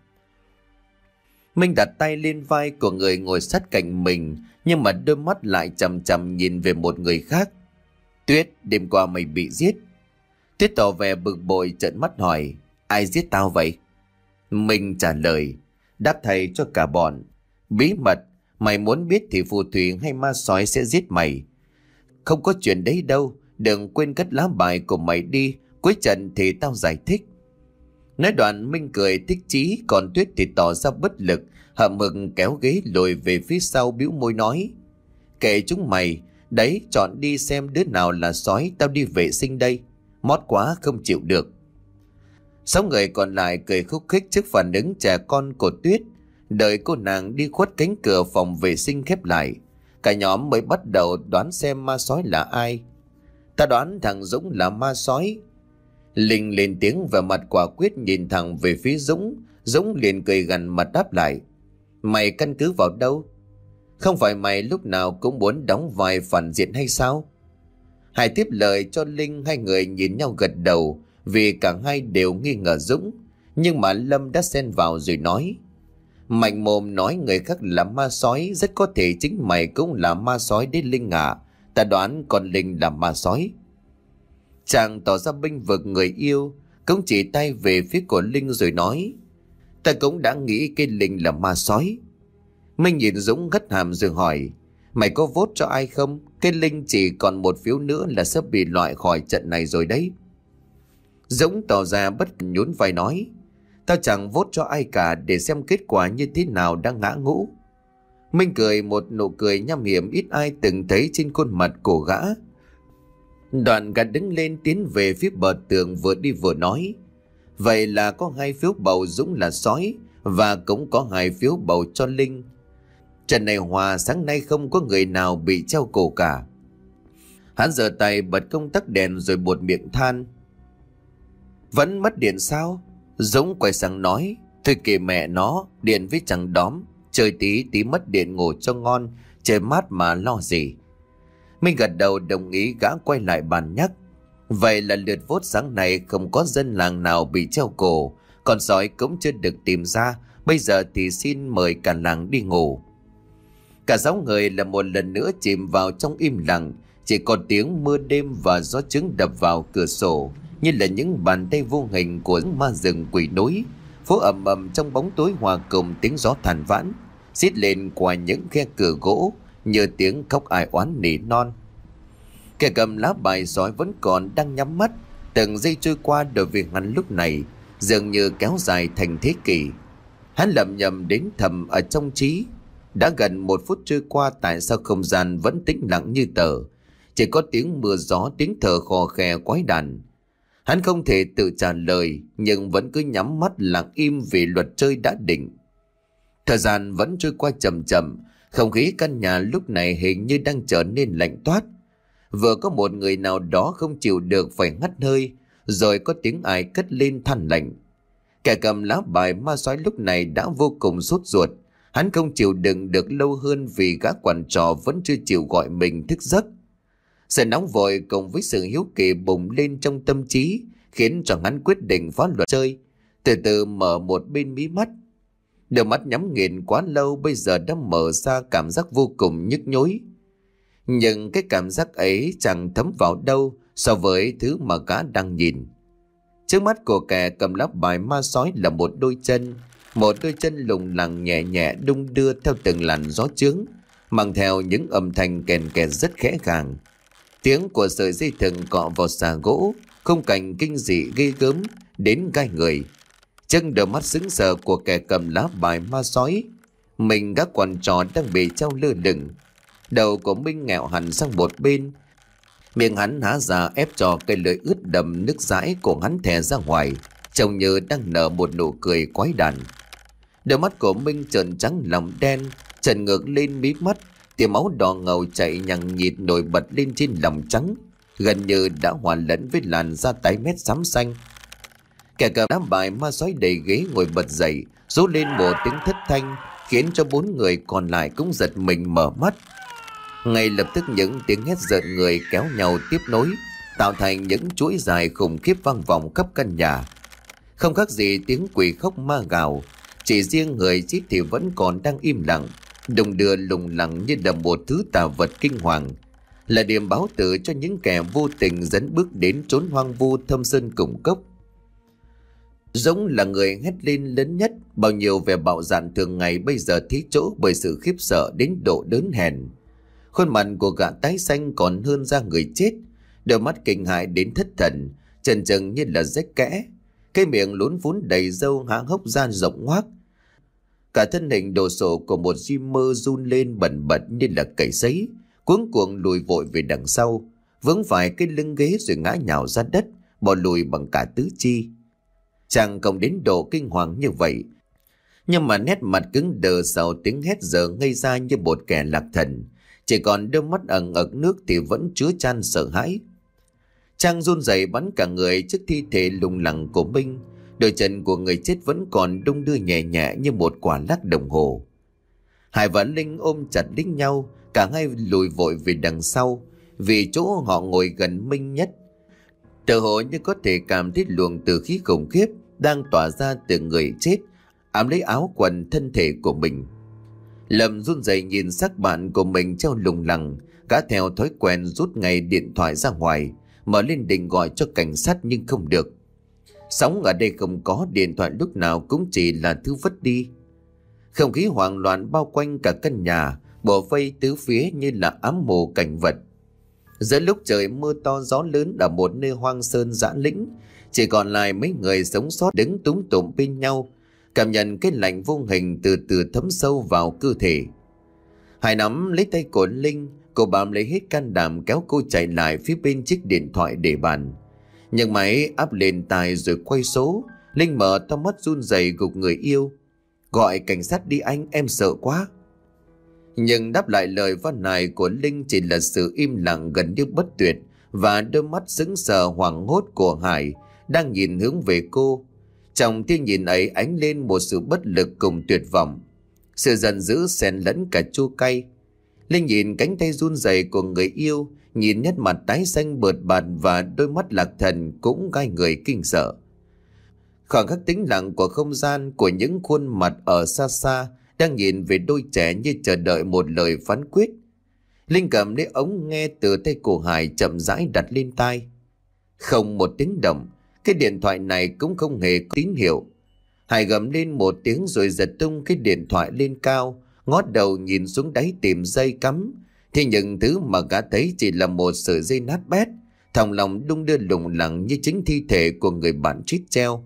Speaker 1: Minh đặt tay lên vai của người ngồi sát cạnh mình, nhưng mà đôi mắt lại chằm chằm nhìn về một người khác. Tuyết, đêm qua mày bị giết. Tuyết tỏ vẻ bực bội trợn mắt hỏi: ai giết tao vậy? Minh trả lời: đáp thầy cho cả bọn. Bí mật, mày muốn biết thì phù thủy hay ma sói sẽ giết mày. Không có chuyện đấy đâu, đừng quên cất lá bài của mày đi, cuối trận thì tao giải thích. Nói đoạn Minh cười thích chí, còn Tuyết thì tỏ ra bất lực, hậm hực kéo ghế lùi về phía sau, bĩu môi nói: kệ chúng mày, đấy chọn đi xem đứa nào là sói, tao đi vệ sinh đây. Mót quá không chịu được. Sáu người còn lại cười khúc khích trước phản ứng trẻ con của Tuyết. Đợi cô nàng đi khuất cánh cửa phòng vệ sinh khép lại, cả nhóm mới bắt đầu đoán xem ma sói là ai. Ta đoán thằng Dũng là ma sói. Linh lên tiếng và mặt quả quyết nhìn thẳng về phía Dũng. Dũng liền cười gằn mặt đáp lại: mày căn cứ vào đâu? Không phải mày lúc nào cũng muốn đóng vai phản diện hay sao? Hải tiếp lời cho Linh. Hai người nhìn nhau gật đầu, vì cả hai đều nghi ngờ Dũng. Nhưng mà Lâm đã xen vào rồi nói: mạnh mồm nói người khác là ma sói, rất có thể chính mày cũng là ma sói đấy Linh à. Ta đoán con Linh là ma sói. Chàng tỏ ra bênh vực người yêu, cũng chỉ tay về phía của Linh rồi nói: ta cũng đã nghĩ cái Linh là ma sói. Minh nhìn Dũng hất hàm rồi hỏi: mày có vote cho ai không? Cái Linh chỉ còn một phiếu nữa là sắp bị loại khỏi trận này rồi đấy. Dũng tỏ ra bất nhún vai nói: tao chẳng vote cho ai cả, để xem kết quả như thế nào đang ngã ngũ. Minh cười một nụ cười nham hiểm ít ai từng thấy trên khuôn mặt của gã. Đoạn gã đứng lên tiến về phía bờ tường, vừa đi vừa nói: vậy là có hai phiếu bầu Dũng là sói, và cũng có hai phiếu bầu cho Linh. Trận này hòa, sáng nay không có người nào bị treo cổ cả. Hắn giơ tay bật công tắc đèn rồi buột miệng than: vẫn mất điện sao? Dũng quay sang nói: thôi kệ mẹ nó, điện với chẳng đóm, chơi tí tí mất điện ngủ cho ngon, trời mát mà lo gì. Minh gật đầu đồng ý, gã quay lại bàn nhắc: vậy là lượt vote sáng nay không có dân làng nào bị treo cổ, còn sói cũng chưa được tìm ra. Bây giờ thì xin mời cả làng đi ngủ. Cả sáu người là một lần nữa chìm vào trong im lặng, chỉ còn tiếng mưa đêm và gió trứng đập vào cửa sổ như là những bàn tay vô hình của ma rừng quỷ núi. Phố ầm ầm trong bóng tối hòa cùng tiếng gió than vãn xít lên qua những khe cửa gỗ như tiếng khóc ai oán nỉ non. Kẻ cầm lá bài sói vẫn còn đang nhắm mắt. Từng giây trôi qua đối với hắn lúc này dường như kéo dài thành thế kỷ. Hắn lầm nhầm đến thầm ở trong trí: đã gần một phút trôi qua, tại sao không gian vẫn tĩnh lặng như tờ, chỉ có tiếng mưa gió, tiếng thở khò khè quái đản. Hắn không thể tự trả lời, nhưng vẫn cứ nhắm mắt lặng im vì luật chơi đã định. Thời gian vẫn trôi qua chậm chậm, không khí căn nhà lúc này hình như đang trở nên lạnh toát. Vừa có một người nào đó không chịu được phải ngắt hơi, rồi có tiếng ai cất lên than lạnh. Kẻ cầm lá bài ma sói lúc này đã vô cùng sốt ruột. Hắn không chịu đựng được lâu hơn vì gã quản trò vẫn chưa chịu gọi mình thức giấc. Sự nóng vội cùng với sự hiếu kỳ bùng lên trong tâm trí khiến cho hắn quyết định phá luật chơi. Từ từ mở một bên mí mắt. Đôi mắt nhắm nghiền quá lâu bây giờ đã mở ra, cảm giác vô cùng nhức nhối. Nhưng cái cảm giác ấy chẳng thấm vào đâu so với thứ mà gã đang nhìn. Trước mắt của kẻ cầm lá bài ma sói là một đôi chân. Một đôi chân lùng lẳng nhẹ nhẹ đung đưa theo từng làn gió chướng, mang theo những âm thanh kèn kẹt rất khẽ khàng. Tiếng của sợi dây thừng cọ vào xà gỗ, khung cảnh kinh dị ghê gớm đến gai người. Chân đôi mắt sững sờ của kẻ cầm lá bài ma sói. Mình gác quần trò đang bị treo lơ lửng. Đầu của Minh ngẹo hẳn sang một bên. Miệng hắn há ra ép cho cây lưỡi ướt đầm nước dãi của hắn thè ra ngoài, trông như đang nở một nụ cười quái đản. Đôi mắt của Minh trợn trắng lòng đen, trần ngược lên mí mắt, tia máu đỏ ngầu chảy nhằng nhịt nổi bật lên trên lòng trắng, gần như đã hòa lẫn với làn da tái mét xám xanh. Kẻ cầm đá bài ma sói đầy ghế ngồi bật dậy, rú lên một tiếng thất thanh, khiến cho bốn người còn lại cũng giật mình mở mắt. Ngay lập tức những tiếng hét rợn người kéo nhau tiếp nối, tạo thành những chuỗi dài khủng khiếp vang vọng khắp căn nhà. Không khác gì tiếng quỷ khóc ma gào, chỉ riêng người chết thì vẫn còn đang im lặng, đung đưa lùng lẳng như là một thứ tà vật kinh hoàng, là điểm báo tử cho những kẻ vô tình dẫn bước đến chốn hoang vu thâm sơn cùng cốc. Dũng là người hét lên lớn nhất, bao nhiêu vẻ bạo dạn thường ngày bây giờ thấy chỗ bởi sự khiếp sợ đến độ đớn hèn. Khuôn mặt của gã tái xanh còn hơn da người chết, đôi mắt kinh hãi đến thất thần, trần trừng như là rách kẽ, cái miệng lún vún đầy râu há hốc ra rộng ngoác. Cả thân hình đồ sộ của một di mơ run lên bần bật như là cầy sấy, cuống cuồng lùi vội về đằng sau, vướng phải cái lưng ghế rồi ngã nhào ra đất, bò lùi bằng cả tứ chi. Chàng không đến độ kinh hoàng như vậy, nhưng mà nét mặt cứng đờ sau tiếng hét giờ ngây ra như một kẻ lạc thần, chỉ còn đôi mắt ẩn ực nước thì vẫn chứa chan sợ hãi. Chàng run rẩy bắn cả người trước thi thể lùng lẳng của Minh, đôi chân của người chết vẫn còn đung đưa nhẹ nhẹ như một quả lắc đồng hồ. Hải và Linh ôm chặt lấy nhau, cả hai lùi vội về đằng sau, vì chỗ họ ngồi gần Minh nhất. Tự hồ như có thể cảm thấy luồng từ khí khủng khiếp đang tỏa ra từ người chết, ám lấy áo quần thân thể của mình. Lâm run rẩy nhìn xác bạn của mình treo lủng lẳng, cả theo thói quen rút ngay điện thoại ra ngoài, mở lên định gọi cho cảnh sát nhưng không được. Sóng ở đây không có, điện thoại lúc nào cũng chỉ là thứ vứt đi. Không khí hoang loạn bao quanh cả căn nhà, bủa vây tứ phía như là ám mù cảnh vật. Giữa lúc trời mưa to gió lớn ở một nơi hoang sơn dã lĩnh, chỉ còn lại mấy người sống sót đứng túm tụm bên nhau, cảm nhận cái lạnh vô hình từ từ thấm sâu vào cơ thể. Hải nắm lấy tay của Linh, cô bám lấy hết can đảm kéo cô chạy lại phía bên chiếc điện thoại để bàn. Nhưng máy áp lên tai rồi quay số. Linh mở to mắt run rẩy gục người yêu. Gọi cảnh sát đi anh, em sợ quá. Nhưng đáp lại lời van nài của Linh chỉ là sự im lặng gần như bất tuyệt và đôi mắt sững sờ hoảng hốt của Hải đang nhìn hướng về cô. Trong tia nhìn ấy ánh lên một sự bất lực cùng tuyệt vọng, sự giận dữ xen lẫn cả chua cay. Linh nhìn cánh tay run rẩy của người yêu, nhìn nét mặt tái xanh bợt bạt và đôi mắt lạc thần cũng gai người kinh sợ. Khoảng khắc tĩnh lặng của không gian, của những khuôn mặt ở xa xa đang nhìn về đôi trẻ như chờ đợi một lời phán quyết. Linh cầm lấy ống nghe từ tay của Hải chậm rãi đặt lên tai. Không một tiếng động, cái điện thoại này cũng không hề có tín hiệu. Hải gầm lên một tiếng rồi giật tung cái điện thoại lên cao, ngót đầu nhìn xuống đáy tìm dây cắm. Thế nhưng thứ mà gã thấy chỉ là một sợi dây nát bét, thòng lòng đung đưa lủng lẳng như chính thi thể của người bạn chết treo.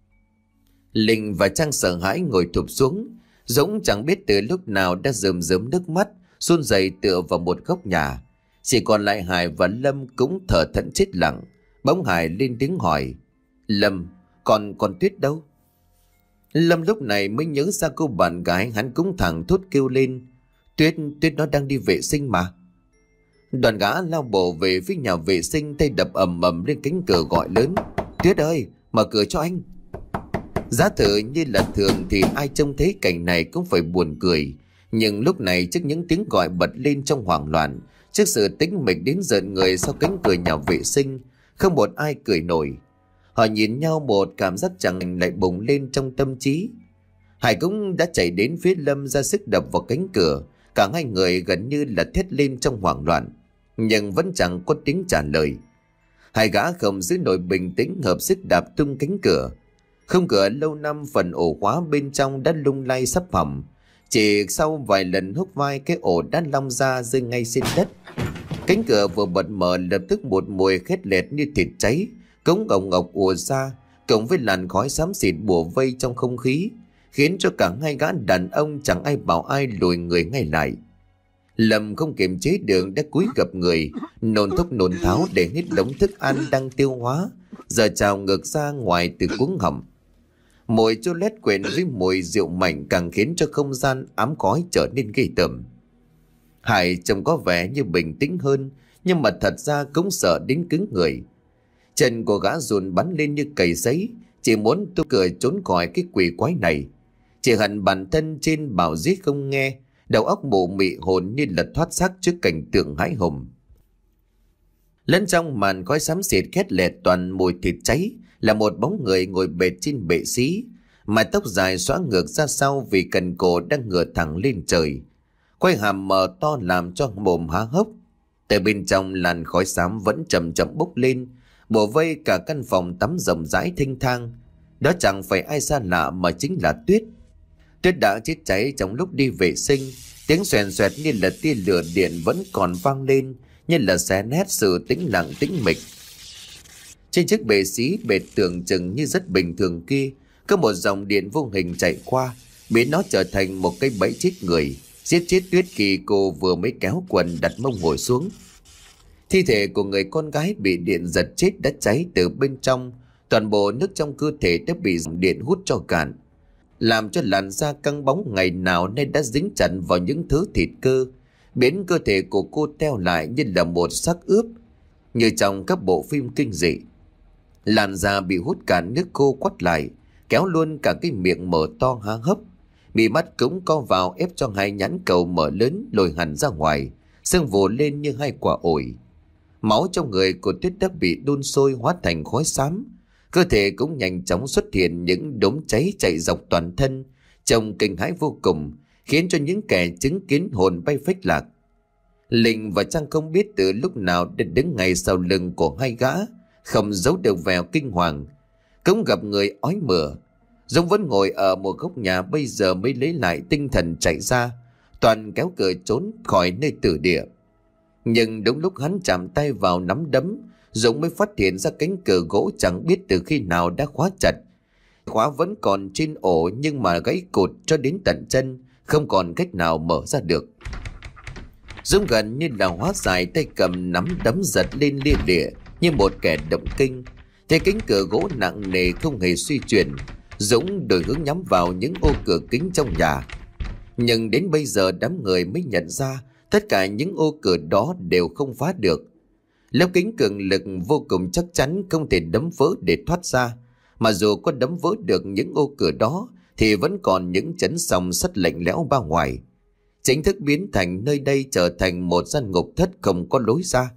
Speaker 1: Linh và Trang sợ hãi ngồi thụp xuống. Dũng chẳng biết từ lúc nào đã rơm rớm nước mắt, run rẩy tựa vào một góc nhà. Chỉ còn lại Hải và Lâm cũng thở thẫn chết lặng. Bỗng Hải lên tiếng hỏi: Lâm, còn còn Tuyết đâu? Lâm lúc này mới nhớ ra cô bạn gái, hắn cũng thẳng thốt kêu lên: Tuyết, Tuyết nó đang đi vệ sinh mà. Đoàn gã lao bộ về phía nhà vệ sinh, tay đập ầm ầm lên cánh cửa gọi lớn: Tuyết ơi, mở cửa cho anh. Giá thử như là thường thì ai trông thấy cảnh này cũng phải buồn cười. Nhưng lúc này trước những tiếng gọi bật lên trong hoảng loạn, trước sự tĩnh mịch đến rợn người sau cánh cửa nhà vệ sinh, không một ai cười nổi. Họ nhìn nhau, một cảm giác chẳng lành lại bùng lên trong tâm trí. Hải cũng đã chạy đến phía Lâm, ra sức đập vào cánh cửa. Cả hai người gần như là thét lên trong hoảng loạn, nhưng vẫn chẳng có tiếng trả lời. Hai gã không giữ nổi bình tĩnh, hợp sức đạp tung cánh cửa. Không cửa lâu năm, phần ổ khóa bên trong đã lung lay sắp hỏng. Chỉ sau vài lần húc vai, cái ổ đã long ra rơi ngay trên đất. Cánh cửa vừa bật mở, lập tức một mùi khét lẹt như thịt cháy cống ồng ọc ùa ra, cộng với làn khói xám xịt bủa vây trong không khí, khiến cho cả hai gã đàn ông chẳng ai bảo ai lùi người ngay lại. Lâm không kiềm chế được đã cúi gập người, nôn thốc nôn tháo để hết đống thức ăn đang tiêu hóa giờ trào ngược ra ngoài từ cuống họng. Mùi chua lét quyện với mùi rượu mạnh càng khiến cho không gian ám khói trở nên ghê tởm. Hải trông có vẻ như bình tĩnh hơn, nhưng mà thật ra cũng sợ đến cứng người. Chân của gã run bắn lên như cầy giấy, chỉ muốn tôi cười trốn khỏi cái quỷ quái này. Chỉ hận bản thân trên bảo giết không nghe, đầu óc mụ mị hồn như là thoát xác trước cảnh tượng hãi hùng. Lẫn trong màn khói xám xịt khét lẹt toàn mùi thịt cháy là một bóng người ngồi bệt trên bệ xí, mái tóc dài xõa ngược ra sau vì cần cổ đang ngửa thẳng lên trời, quai hàm mở to làm cho mồm há hốc. Từ bên trong làn khói xám vẫn chậm chậm bốc lên, bủa vây cả căn phòng tắm rộng rãi thênh thang. Đó chẳng phải ai xa lạ mà chính là Tuyết. Tuyết đã chết cháy trong lúc đi vệ sinh, tiếng xoèn xoẹt như là tia lửa điện vẫn còn vang lên, như là xé nét sự tĩnh lặng tĩnh mịch. Trên chiếc bệ xí bệt tưởng chừng như rất bình thường kia, có một dòng điện vô hình chạy qua, biến nó trở thành một cái bẫy chết người, giết chết Tuyết khi cô vừa mới kéo quần đặt mông ngồi xuống. Thi thể của người con gái bị điện giật chết đã cháy từ bên trong, toàn bộ nước trong cơ thể đã bị dòng điện hút cho cạn, làm cho làn da căng bóng ngày nào nay đã dính chặt vào những thứ thịt cơ, biến cơ thể của cô teo lại như là một xác ướp, như trong các bộ phim kinh dị. Làn da bị hút cạn nước khô quắt lại, kéo luôn cả cái miệng mở to há hốc, mí mắt cũng co vào ép cho hai nhãn cầu mở lớn lồi hẳn ra ngoài, sưng vồ lên như hai quả ổi. Máu trong người của Tuyết đã bị đun sôi hóa thành khói xám, cơ thể cũng nhanh chóng xuất hiện những đốm cháy chạy dọc toàn thân, trông kinh hãi vô cùng, khiến cho những kẻ chứng kiến hồn bay phách lạc. Linh và Trang không biết từ lúc nào đã đứng ngay sau lưng của hai gã, không giấu được vẻ kinh hoàng. Cũng gặp người ói mửa, Dũng vẫn ngồi ở một góc nhà bây giờ mới lấy lại tinh thần chạy ra, toàn kéo cửa trốn khỏi nơi tử địa. Nhưng đúng lúc hắn chạm tay vào nắm đấm, Dũng mới phát hiện ra cánh cửa gỗ chẳng biết từ khi nào đã khóa chặt. Khóa vẫn còn trên ổ nhưng mà gãy cột cho đến tận chân, không còn cách nào mở ra được. Dũng gần như là hóa giải, tay cầm nắm đấm giật lên lia lịa như một kẻ động kinh. Thấy cánh cửa gỗ nặng nề không hề suy chuyển, Dũng đổi hướng nhắm vào những ô cửa kính trong nhà. Nhưng đến bây giờ đám người mới nhận ra tất cả những ô cửa đó đều không phá được. Lớp kính cường lực vô cùng chắc chắn không thể đấm vỡ để thoát ra. Mà dù có đấm vỡ được những ô cửa đó thì vẫn còn những chấn sòng sắt lạnh lẽo bao ngoài, chính thức biến thành nơi đây trở thành một gian ngục thất không có lối ra.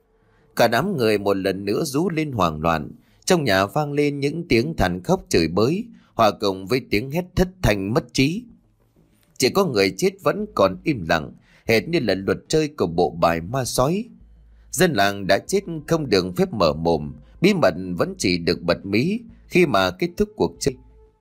Speaker 1: Cả đám người một lần nữa rú lên hoảng loạn. Trong nhà vang lên những tiếng than khóc chửi bới, hòa cùng với tiếng hét thất thanh mất trí. Chỉ có người chết vẫn còn im lặng, hệt như là luật chơi của bộ bài ma sói. Dân làng đã chết không được phép mở mồm, bí mật vẫn chỉ được bật mí khi mà kết thúc cuộc chơi.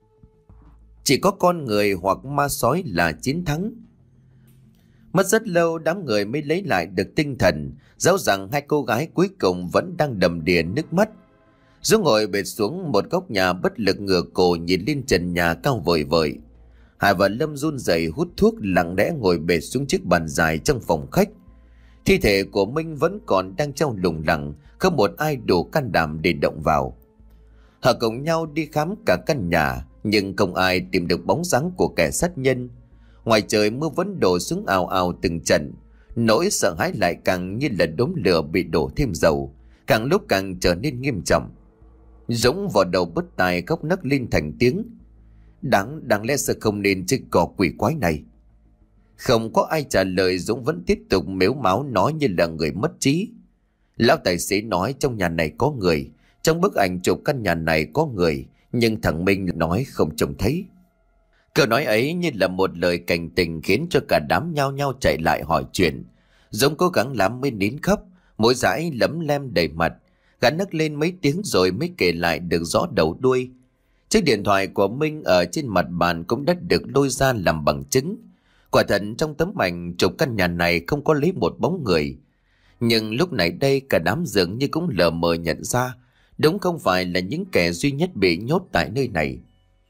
Speaker 1: Chỉ có con người hoặc ma sói là chiến thắng. Mất rất lâu đám người mới lấy lại được tinh thần, dẫu rằng hai cô gái cuối cùng vẫn đang đầm đìa nước mắt. Dũng ngồi bệt xuống một góc nhà bất lực ngửa cổ nhìn lên trần nhà cao vời vời. Hải và Lâm run rẩy hút thuốc lặng lẽ ngồi bệt xuống chiếc bàn dài trong phòng khách. Thi thể của Minh vẫn còn đang treo lủng lẳng, không một ai đủ can đảm để động vào. Họ cùng nhau đi khám cả căn nhà, nhưng không ai tìm được bóng dáng của kẻ sát nhân. Ngoài trời mưa vẫn đổ xuống ào ào từng trận, nỗi sợ hãi lại càng như là đốm lửa bị đổ thêm dầu, càng lúc càng trở nên nghiêm trọng. Dũng vào đầu bứt tai khóc nấc lên thành tiếng. Đáng, đáng lẽ sao không nên chơi cỏ quỷ quái này. Không có ai trả lời, Dũng vẫn tiếp tục mếu máo nói như là người mất trí. Lão tài xế nói trong nhà này có người, trong bức ảnh chụp căn nhà này có người, nhưng thằng Minh nói không trông thấy. Câu nói ấy như là một lời cảnh tình khiến cho cả đám nhao nhao chạy lại hỏi chuyện. Dũng cố gắng lắm mới nín khóc, mũi dãi lấm lem đầy mặt. Gã nấc lên mấy tiếng rồi mới kể lại được rõ đầu đuôi. Chiếc điện thoại của Minh ở trên mặt bàn cũng đã được lôi ra làm bằng chứng. Quả thật trong tấm ảnh chụp căn nhà này không có lấy một bóng người. Nhưng lúc này đây cả đám dường như cũng lờ mờ nhận ra đúng không phải là những kẻ duy nhất bị nhốt tại nơi này.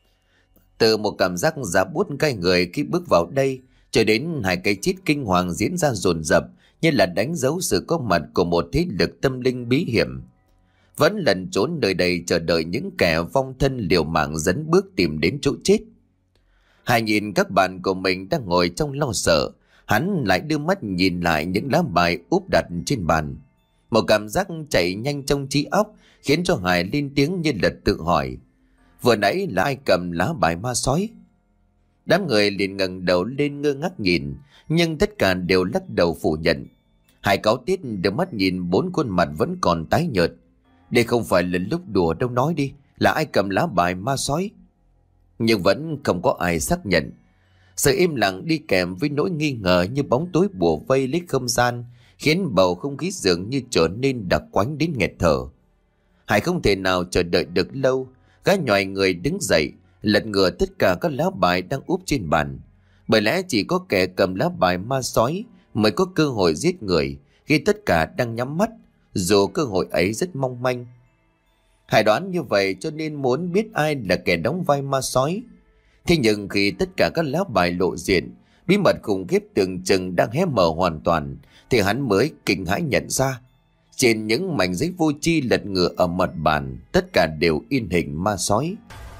Speaker 1: Từ một cảm giác giá buốt gai người khi bước vào đây, cho đến hai cái chết kinh hoàng diễn ra dồn dập như là đánh dấu sự có mặt của một thế lực tâm linh bí hiểm. vẫn lẩn trốn nơi đây chờ đợi những kẻ vong thân liều mạng dấn bước tìm đến chỗ chết. Hải nhìn các bạn của mình đang ngồi trong lo sợ, hắn lại đưa mắt nhìn lại những lá bài úp đặt trên bàn. Một cảm giác chạy nhanh trong trí óc khiến cho Hải lên tiếng như là tự hỏi, vừa nãy là ai cầm lá bài ma sói? Đám người liền ngẩng đầu lên ngơ ngác nhìn, nhưng tất cả đều lắc đầu phủ nhận. Hải cáu tiết đưa mắt nhìn bốn khuôn mặt vẫn còn tái nhợt. Đây không phải là lúc đùa đâu, nói đi, là ai cầm lá bài ma sói? Nhưng vẫn không có ai xác nhận. Sự im lặng đi kèm với nỗi nghi ngờ như bóng tối bủa vây lấy không gian, khiến bầu không khí dường như trở nên đặc quánh đến nghẹt thở. Hải không thể nào chờ đợi được lâu, gã nhòi người đứng dậy, lật ngửa tất cả các lá bài đang úp trên bàn. Bởi lẽ chỉ có kẻ cầm lá bài ma sói mới có cơ hội giết người khi tất cả đang nhắm mắt, dù cơ hội ấy rất mong manh. Hải đoán như vậy cho nên muốn biết ai là kẻ đóng vai ma sói. Thế nhưng khi tất cả các lá bài lộ diện, bí mật khủng khiếp tưởng chừng đang hé mở hoàn toàn, thì hắn mới kinh hãi nhận ra trên những mảnh giấy vô tri lật ngửa ở mặt bàn, tất cả đều in hình ma sói.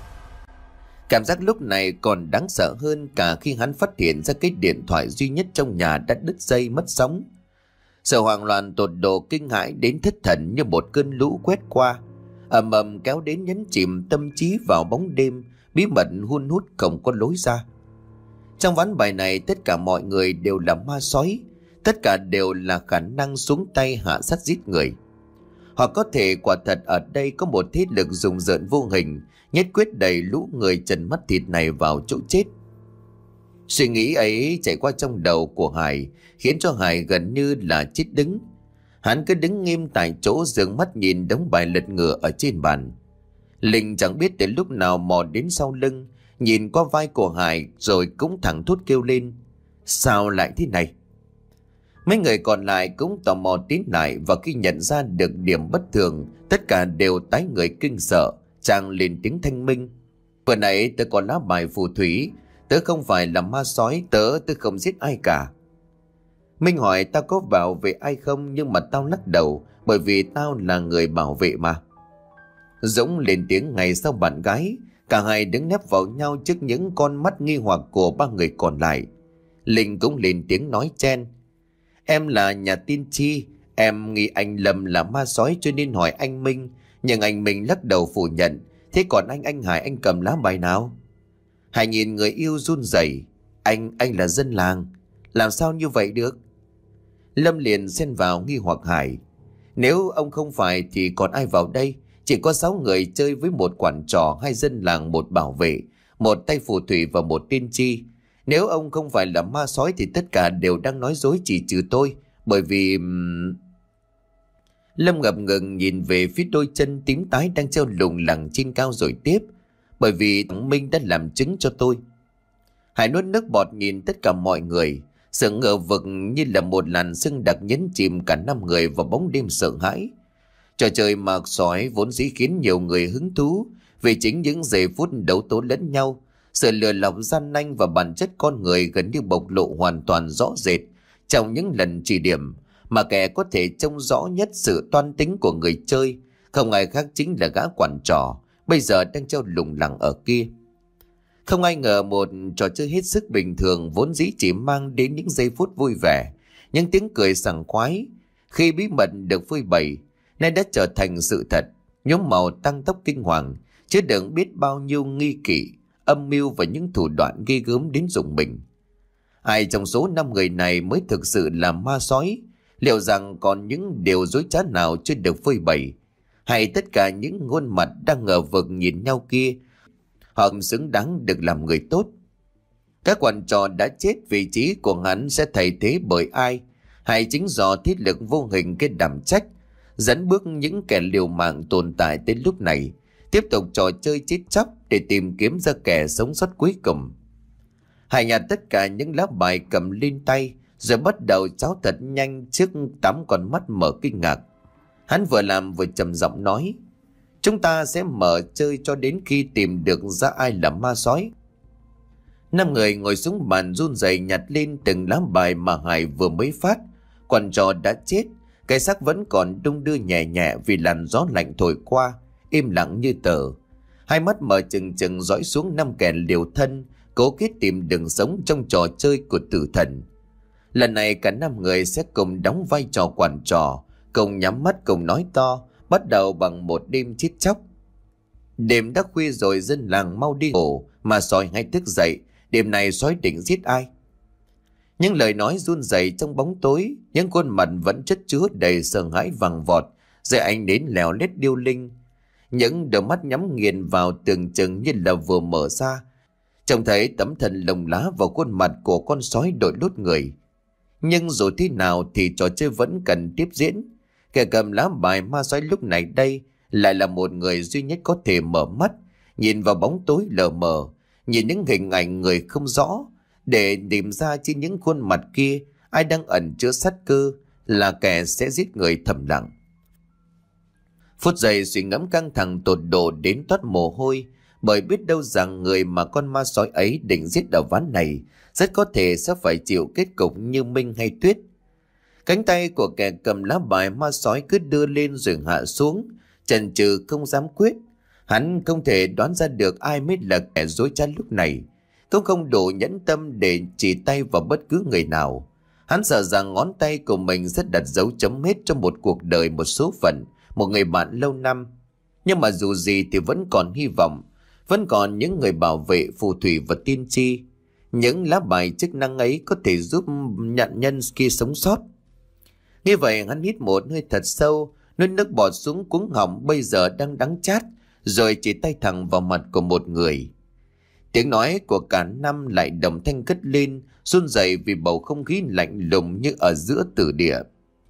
Speaker 1: Cảm giác lúc này còn đáng sợ hơn cả khi hắn phát hiện ra cái điện thoại duy nhất trong nhà đã đứt dây mất sóng. Sự hoang loạn tột độ kinh hãi đến thất thần như một cơn lũ quét qua, ầm ầm kéo đến nhấn chìm tâm trí vào bóng đêm bí mật hun hút không có lối ra. Trong ván bài này tất cả mọi người đều là ma sói, tất cả đều là khả năng xuống tay hạ sát giết người. Hoặc có thể quả thật ở đây có một thế lực rùng rợn vô hình, nhất quyết đẩy lũ người trần mắt thịt này vào chỗ chết. Suy nghĩ ấy chạy qua trong đầu của Hải, khiến cho Hải gần như là chết đứng. Hắn cứ đứng nghiêm tại chỗ, dường mắt nhìn đống bài lật ngửa ở trên bàn. Linh chẳng biết từ lúc nào mò đến sau lưng, nhìn qua vai của Hải rồi cũng thẳng thốt kêu lên, sao lại thế này? Mấy người còn lại cũng tò mò tiến lại, và khi nhận ra được điểm bất thường, tất cả đều tái người kinh sợ, chàng lên tiếng thanh minh. Vừa nãy tớ có lá bài phù thủy, tớ không phải là ma sói, tớ tớ không giết ai cả. Minh hỏi tao có bảo vệ ai không, nhưng mà tao lắc đầu, bởi vì tao là người bảo vệ mà. Dũng lên tiếng ngay sau bạn gái, cả hai đứng nép vào nhau trước những con mắt nghi hoặc của ba người còn lại. Linh cũng lên tiếng nói chen, em là nhà tiên tri, em nghĩ anh Lâm là ma sói cho nên hỏi anh Minh, nhưng anh Minh lắc đầu phủ nhận. Thế còn anh anh Hải, anh cầm lá bài nào? Hải nhìn người yêu run rẩy, anh anh là dân làng, làm sao như vậy được? Lâm liền xen vào nghi hoặc Hải, nếu ông không phải thì còn ai vào đây? Chỉ có sáu người chơi với một quản trò, hai dân làng, một bảo vệ, một tay phù thủy và một tiên tri. Nếu ông không phải là ma sói thì tất cả đều đang nói dối, chỉ trừ tôi, bởi vì... Lâm ngập ngừng nhìn về phía đôi chân tím tái đang treo lủng lẳng trên cao rồi tiếp, bởi vì thằng Minh đã làm chứng cho tôi. Hải nuốt nước bọt nhìn tất cả mọi người, sự ngờ vực như là một làn sương đặc nhấn chìm cả năm người vào bóng đêm sợ hãi. Trò chơi ma sói vốn dĩ khiến nhiều người hứng thú, vì chính những giây phút đấu tố lẫn nhau, sự lừa lọc gian nanh và bản chất con người gần như bộc lộ hoàn toàn rõ rệt trong những lần chỉ điểm, mà kẻ có thể trông rõ nhất sự toan tính của người chơi không ai khác chính là gã quản trò bây giờ đang treo lủng lẳng ở kia. Không ai ngờ một trò chơi hết sức bình thường vốn dĩ chỉ mang đến những giây phút vui vẻ, những tiếng cười sảng khoái khi bí mật được phơi bày, nay đã trở thành sự thật, nhuốm màu tăng tốc kinh hoàng, chứ đừng biết bao nhiêu nghi kỵ, âm mưu và những thủ đoạn ghê gớm đến rùng mình. Ai trong số năm người này mới thực sự là ma sói? Liệu rằng còn những điều dối trá nào chưa được phơi bày? Hay tất cả những khuôn mặt đang ngờ vực nhìn nhau kia, họ xứng đáng được làm người tốt? Các quản trò đã chết, vị trí của hắn sẽ thay thế bởi ai? Hay chính do thiết lực vô hình cái đảm trách dẫn bước những kẻ liều mạng tồn tại đến lúc này, tiếp tục trò chơi chết chóc để tìm kiếm ra kẻ sống sót cuối cùng? Hải nhặt tất cả những lá bài cầm lên tay, rồi bắt đầu cháo thật nhanh trước tám con mắt mở kinh ngạc. Hắn vừa làm vừa trầm giọng nói, chúng ta sẽ mở chơi cho đến khi tìm được ra ai là ma sói. Năm người ngồi xuống bàn run rẩy nhặt lên từng lá bài mà Hải vừa mới phát. Quản trò đã chết, Cái xác vẫn còn đung đưa nhẹ nhẹ vì làn gió lạnh thổi qua, im lặng như tờ. Hai mắt mở chừng chừng dõi xuống năm kẻ liều thân, cố kết tìm đường sống trong trò chơi của tử thần. Lần này cả năm người sẽ cùng đóng vai trò quản trò, cùng nhắm mắt cùng nói to, bắt đầu bằng một đêm chết chóc. Đêm đã khuya rồi, dân làng mau đi ngủ, mà sói hay thức dậy, đêm này sói định giết ai? Những lời nói run rẩy trong bóng tối, những khuôn mặt vẫn chất chứa đầy sợ hãi vàng vọt, dưới ánh nến lèo lét điêu linh. Những đôi mắt nhắm nghiền vào tưởng chừng như là vừa mở ra, trông thấy tấm thân lồng lá vào khuôn mặt của con sói đội lốt người. Nhưng dù thế nào thì trò chơi vẫn cần tiếp diễn. Kẻ cầm lá bài ma sói lúc này đây lại là một người duy nhất có thể mở mắt, nhìn vào bóng tối lờ mờ, nhìn những hình ảnh người không rõ, để tìm ra trên những khuôn mặt kia ai đang ẩn chứa sát cơ, là kẻ sẽ giết người thầm lặng. Phút giây suy ngẫm căng thẳng tột độ đến toát mồ hôi, bởi biết đâu rằng người mà con ma sói ấy định giết ở ván này rất có thể sẽ phải chịu kết cục như Minh hay Tuyết. Cánh tay của kẻ cầm lá bài ma sói cứ đưa lên rồi hạ xuống, chần chừ không dám quyết. Hắn không thể đoán ra được ai mới là kẻ dối trá lúc này, cũng không đủ nhẫn tâm để chỉ tay vào bất cứ người nào. Hắn sợ rằng ngón tay của mình rất đặt dấu chấm hết trong một cuộc đời, một số phận, một người bạn lâu năm. Nhưng mà dù gì thì vẫn còn hy vọng, vẫn còn những người bảo vệ, phù thủy và tiên tri. Những lá bài chức năng ấy có thể giúp nạn nhân kia sống sót. Như vậy hắn hít một hơi thật sâu, nuốt nước bọt xuống cuống họng bây giờ đang đắng chát, rồi chỉ tay thẳng vào mặt của một người. Tiếng nói của cả năm lại đồng thanh cất lên, run rẩy vì bầu không khí lạnh lùng như ở giữa tử địa.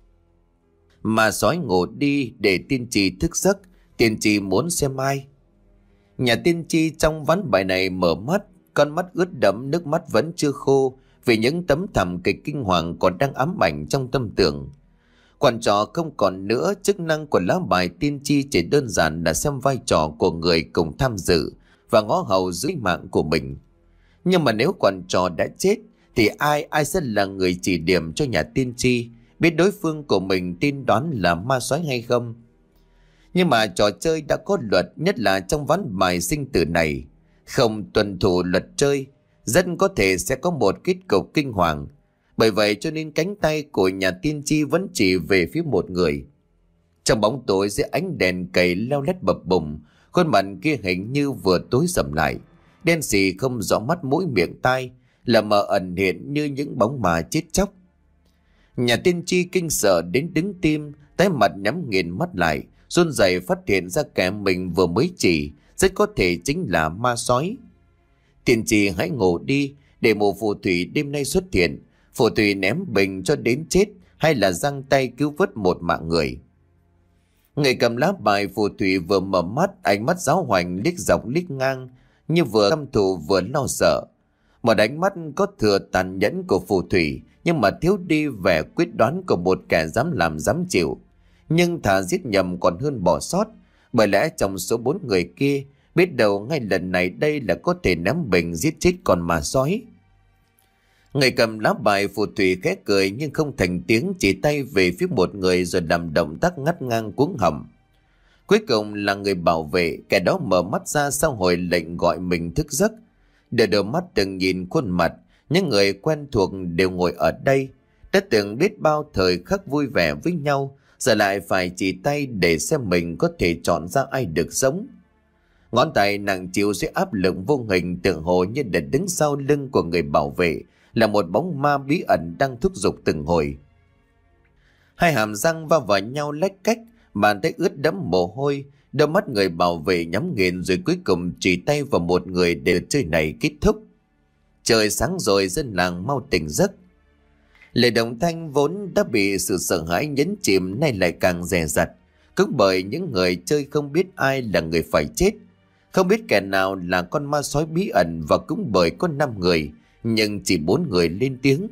Speaker 1: Mà sói ngủ đi để tiên tri thức giấc, tiên tri muốn xem ai. Nhà tiên tri trong ván bài này mở mắt, con mắt ướt đẫm, nước mắt vẫn chưa khô vì những tấm thảm kịch kinh hoàng còn đang ám ảnh trong tâm tưởng. Quản trò không còn nữa, chức năng của lá bài tiên tri chỉ đơn giản là xem vai trò của người cùng tham dự và ngó hầu dưới mạng của mình. Nhưng mà nếu quản trò đã chết thì ai ai sẽ là người chỉ điểm cho nhà tiên tri biết đối phương của mình tin đoán là ma sói hay không? Nhưng mà trò chơi đã có luật, nhất là trong ván bài sinh tử này. Không tuân thủ luật chơi, rất có thể sẽ có một kết cục kinh hoàng. Bởi vậy cho nên cánh tay của nhà tiên tri vẫn chỉ về phía một người. Trong bóng tối dưới ánh đèn cầy leo lét bập bùng, khuôn mặt kia hình như vừa tối sầm lại, đen xì không rõ mắt mũi miệng tai, là mờ ẩn hiện như những bóng ma chết chóc. Nhà tiên tri kinh sợ đến đứng tim, tái mặt nhắm nghiền mắt lại, run rẩy phát hiện ra kẻ mình vừa mới chỉ rất có thể chính là ma sói. Tiên tri hãy ngủ đi, để một phù thủy đêm nay xuất hiện. Phù thủy ném bình cho đến chết, hay là giăng tay cứu vớt một mạng người? Người cầm lá bài phù thủy vừa mở mắt, ánh mắt giáo hoành liếc dọc liếc ngang, như vừa căm thù vừa lo sợ. Một ánh mắt có thừa tàn nhẫn của phù thủy, nhưng mà thiếu đi vẻ quyết đoán của một kẻ dám làm dám chịu. Nhưng thà giết nhầm còn hơn bỏ sót, bởi lẽ trong số bốn người kia, biết đâu ngay lần này đây là có thể ném bình giết chết con ma sói. Người cầm lá bài phù thủy khẽ cười nhưng không thành tiếng, chỉ tay về phía một người rồi làm động tác ngắt ngang cuống họng. Cuối cùng là người bảo vệ, kẻ đó mở mắt ra sau hồi lệnh gọi mình thức giấc. Để đôi mắt từng nhìn khuôn mặt, những người quen thuộc đều ngồi ở đây, đã từng biết bao thời khắc vui vẻ với nhau, giờ lại phải chỉ tay để xem mình có thể chọn ra ai được sống. Ngón tay nặng chịu dưới áp lực vô hình, tựa hồ như để đứng sau lưng của người bảo vệ là một bóng ma bí ẩn đang thúc giục từng hồi. Hai hàm răng va vào nhau lách cách, bàn tay ướt đẫm mồ hôi, đôi mắt người bảo vệ nhắm nghiền rồi cuối cùng chỉ tay vào một người để chơi này kết thúc. Trời sáng rồi, dân làng mau tỉnh giấc. Lệ Đồng Thanh vốn đã bị sự sợ hãi nhấn chìm nay lại càng dè dặt, cũng bởi những người chơi không biết ai là người phải chết, không biết kẻ nào là con ma sói bí ẩn, và cũng bởi có năm người nhưng chỉ bốn người lên tiếng.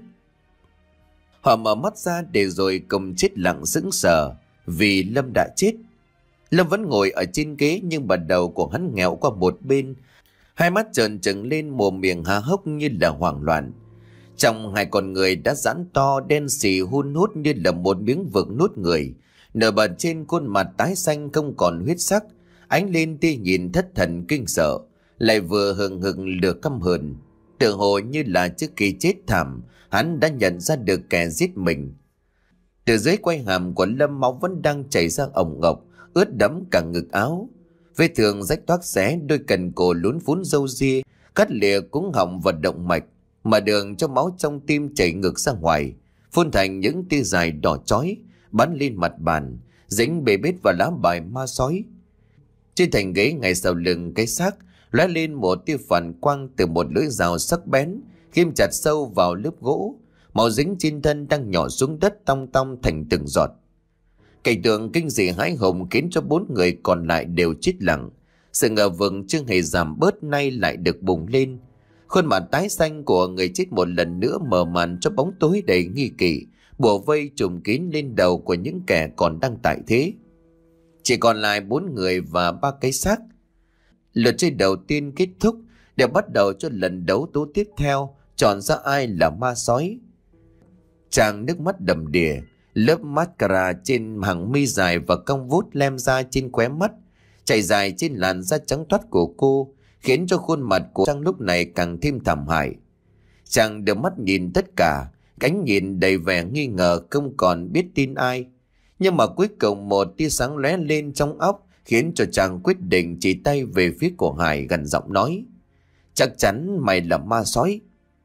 Speaker 1: Họ mở mắt ra để rồi cùng chết lặng sững sờ vì Lâm đã chết. Lâm vẫn ngồi ở trên ghế nhưng bà đầu của hắn nghẹo qua một bên, hai mắt trợn trừng lên, mồm miệng há hốc như là hoảng loạn. Trong hai con người đã giãn to đen xì hun hút như là một miếng vực nuốt người. Nổi bật trên khuôn mặt tái xanh không còn huyết sắc, ánh lên tia nhìn thất thần kinh sợ, lại vừa hừng hừng lửa căm hờn. Tự hồ như là trước khi chết thảm, hắn đã nhận ra được kẻ giết mình. Từ dưới quai hàm của Lâm máu vẫn đang chảy ra ồng ọc, ướt đẫm cả ngực áo. Vết thương rách toác xé, đôi cần cổ lún phún râu ria, cắt lìa cuống họng và động mạch, mà đường cho máu trong tim chảy ngược ra ngoài, phun thành những tia dài đỏ chói, bắn lên mặt bàn, dính bê bết vào lá bài ma sói. Trên thành ghế ngay sau lưng cái xác lóe lên một tia phản quang từ một lưỡi dao sắc bén, ghim chặt sâu vào lớp gỗ, màu dính trên thân đang nhỏ xuống đất tong tong thành từng giọt. Cảnh tượng kinh dị hãi hùng khiến cho bốn người còn lại đều chết lặng. Sự ngờ vực chưa hề giảm bớt nay lại được bùng lên. Khuôn mặt tái xanh của người chết một lần nữa mở màn cho bóng tối đầy nghi kỵ, bủa vây trùm kín lên đầu của những kẻ còn đang tại thế. Chỉ còn lại bốn người và ba cái xác. Lượt chơi đầu tiên kết thúc để bắt đầu cho lần đấu tố tiếp theo, chọn ra ai là ma sói. Chàng nước mắt đầm đìa, lớp mascara trên hàng mi dài và cong vút lem ra trên khóe mắt, chảy dài trên làn da trắng toát của cô, khiến cho khuôn mặt của Trang lúc này càng thêm thảm hại. Chàng đưa mắt nhìn tất cả, cánh nhìn đầy vẻ nghi ngờ không còn biết tin ai. Nhưng mà cuối cùng một tia sáng lóe lên trong óc, khiến cho chàng quyết định chỉ tay về phía của Hải, gần giọng nói: "Chắc chắn mày là ma sói."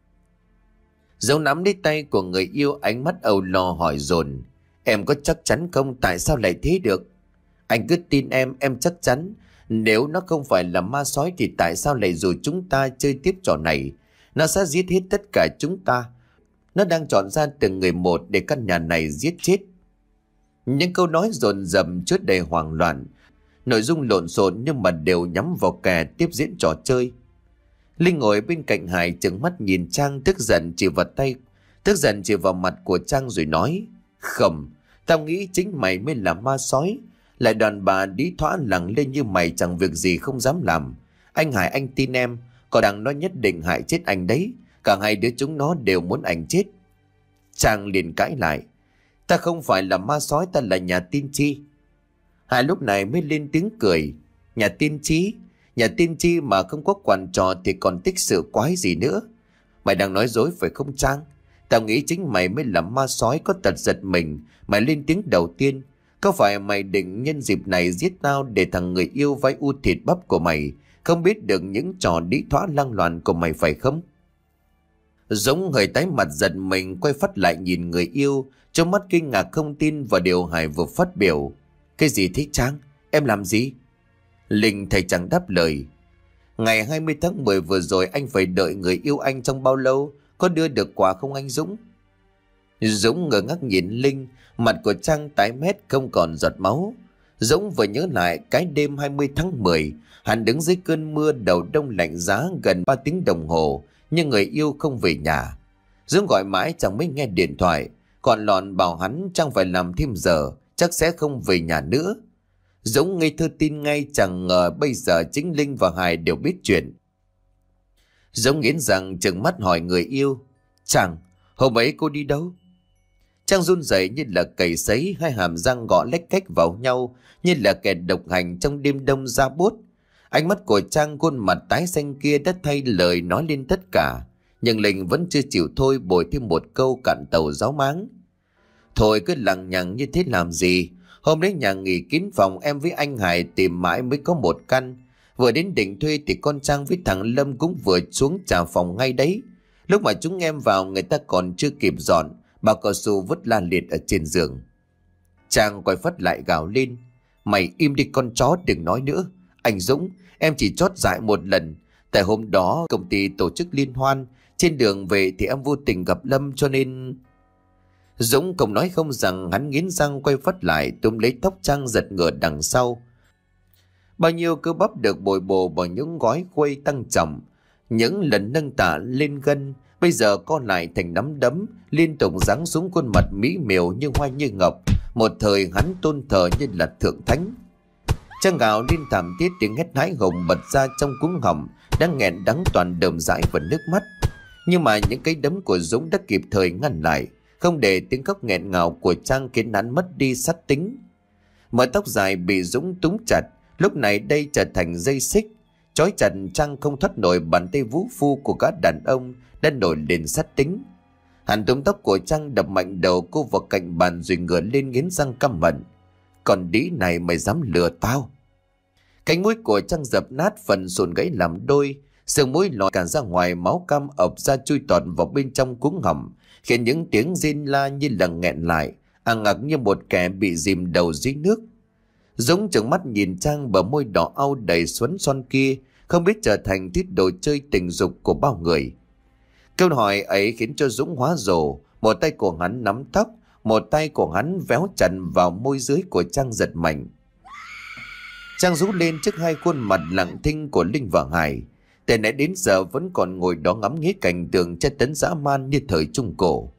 Speaker 1: Dấu nắm lấy tay của người yêu, ánh mắt âu lo hỏi dồn: "Em có chắc chắn không? Tại sao lại thế được?" "Anh cứ tin em, em chắc chắn. Nếu nó không phải là ma sói thì tại sao lại rủ chúng ta chơi tiếp trò này? Nó sẽ giết hết tất cả chúng ta. Nó đang chọn ra từng người một để căn nhà này giết chết." Những câu nói dồn dập chứa đầy hoảng loạn, nội dung lộn xộn nhưng mà đều nhắm vào kẻ tiếp diễn trò chơi. Linh ngồi bên cạnh Hải trừng mắt nhìn Trang, tức giận chỉ vào tay, tức giận chỉ vào mặt của Trang rồi nói: "Không, tao nghĩ chính mày mới là ma sói. Lại đàn bà đĩ thoã lẳng lên như mày chẳng việc gì không dám làm. Anh Hải, anh tin em, còn đằng nó nhất định hại chết anh đấy. Cả hai đứa chúng nó đều muốn anh chết." Trang liền cãi lại: "Ta không phải là ma sói, ta là nhà tiên tri." Hải lúc này mới lên tiếng cười: "Nhà tiên tri? Nhà tiên tri mà không có quản trò thì còn tích sự quái gì nữa? Mày đang nói dối phải không Trang? Tao nghĩ chính mày mới là ma sói có tật giật mình. Mày lên tiếng đầu tiên. Có phải mày định nhân dịp này giết tao để thằng người yêu vay u thịt bắp của mày không biết được những trò đĩ thoã lăng loàn của mày phải không?" Dũng hơi tái mặt giật mình, quay phát lại nhìn người yêu, trong mắt kinh ngạc không tin vào điều Hải vừa phát biểu. "Cái gì thế Trang? Em làm gì?" Linh thầy chẳng đáp lời. "Ngày hai mươi tháng mười vừa rồi anh phải đợi người yêu anh trong bao lâu? Có đưa được quà không anh Dũng?" Dũng ngơ ngác nhìn Linh, mặt của Trang tái mét không còn giọt máu. Dũng vừa nhớ lại cái đêm hai mươi tháng mười, hắn đứng dưới cơn mưa đầu đông lạnh giá gần ba tiếng đồng hồ, nhưng người yêu không về nhà. Dũng gọi mãi chẳng mới nghe điện thoại, còn lọn bảo hắn Trang phải làm thêm giờ, chắc sẽ không về nhà nữa. Dũng ngây thơ tin ngay, chẳng ngờ bây giờ chính Linh và Hải đều biết chuyện. Dũng nghiến răng trừng mắt hỏi người yêu: "Trang, hôm ấy cô đi đâu?" Trang run rẩy như là cầy sấy, hai hàm răng gõ lách cách vào nhau như là kẻ độc hành trong đêm đông ra bốt. Ánh mắt của Trang, khuôn mặt tái xanh kia đã thay lời nói lên tất cả, nhưng Linh vẫn chưa chịu thôi, bồi thêm một câu cạn tàu giáo máng: "Thôi cứ lằng nhằng như thế làm gì? Hôm đấy nhà nghỉ kín phòng em với anh Hải tìm mãi mới có một căn. Vừa đến định thuê thì con Trang với thằng Lâm cũng vừa xuống trả phòng ngay đấy. Lúc mà chúng em vào người ta còn chưa kịp dọn, bao cao su vứt la liệt ở trên giường." Trang quay phát lại gào lên: "Mày im đi con chó, đừng nói nữa. Anh Dũng, em chỉ chót dại một lần. Tại hôm đó công ty tổ chức liên hoan, trên đường về thì em vô tình gặp Lâm cho nên..." Dũng không nói không rằng, hắn nghiến răng quay phát lại túm lấy tóc Trang giật ngửa đằng sau. Bao nhiêu cơ bắp được bồi bổ bằng những gói quây tăng trọng, những lần nâng tạ lên gân bây giờ co lại thành nắm đấm, liên tục giáng xuống khuôn mặt mỹ miều như hoa như ngọc. Một thời hắn tôn thờ như là thượng thánh. Trang gào lên thảm thiết, tiếng hét hãi hùng bật ra trong cuống họng đang nghẹn đắng toàn đờm dãi và nước mắt. Nhưng mà những cái đấm của Dũng đã kịp thời ngăn lại, không để tiếng khóc nghẹn ngào của Trang khiến hắn mất đi sát tính. Mớ tóc dài bị Dũng túm chặt, lúc này đây trở thành dây xích, trói chặt Trang không thoát nổi bàn tay vũ phu của gã đàn ông đã nổi lên sát tính. Hắn túm tóc của Trang đập mạnh đầu cô vào cạnh bàn rồi ngửa lên nghiến răng căm hận. Còn đĩ này mày dám lừa tao? Cánh mũi của Trang dập nát, phần sườn gãy làm đôi, xương mũi lòi cả ra ngoài, máu cam ập ra chui tọt vào bên trong cuống họng, khiến những tiếng rên la như là nghẹn lại, ằng ặc như một kẻ bị dìm đầu dưới nước. Dũng trợn mắt nhìn Trang, bờ môi đỏ au đầy xuân son kia không biết trở thành thiết đồ chơi tình dục của bao người. Câu hỏi ấy khiến cho Dũng hóa rồ, một tay của hắn nắm tóc, một tay của hắn véo chặt vào môi dưới của Trang giật mạnh. Trang rú lên trước hai khuôn mặt lặng thinh của Linh và Hải. Từ nãy đến giờ vẫn còn ngồi đó ngắm nghía cảnh tượng tra tấn dã man như thời Trung Cổ.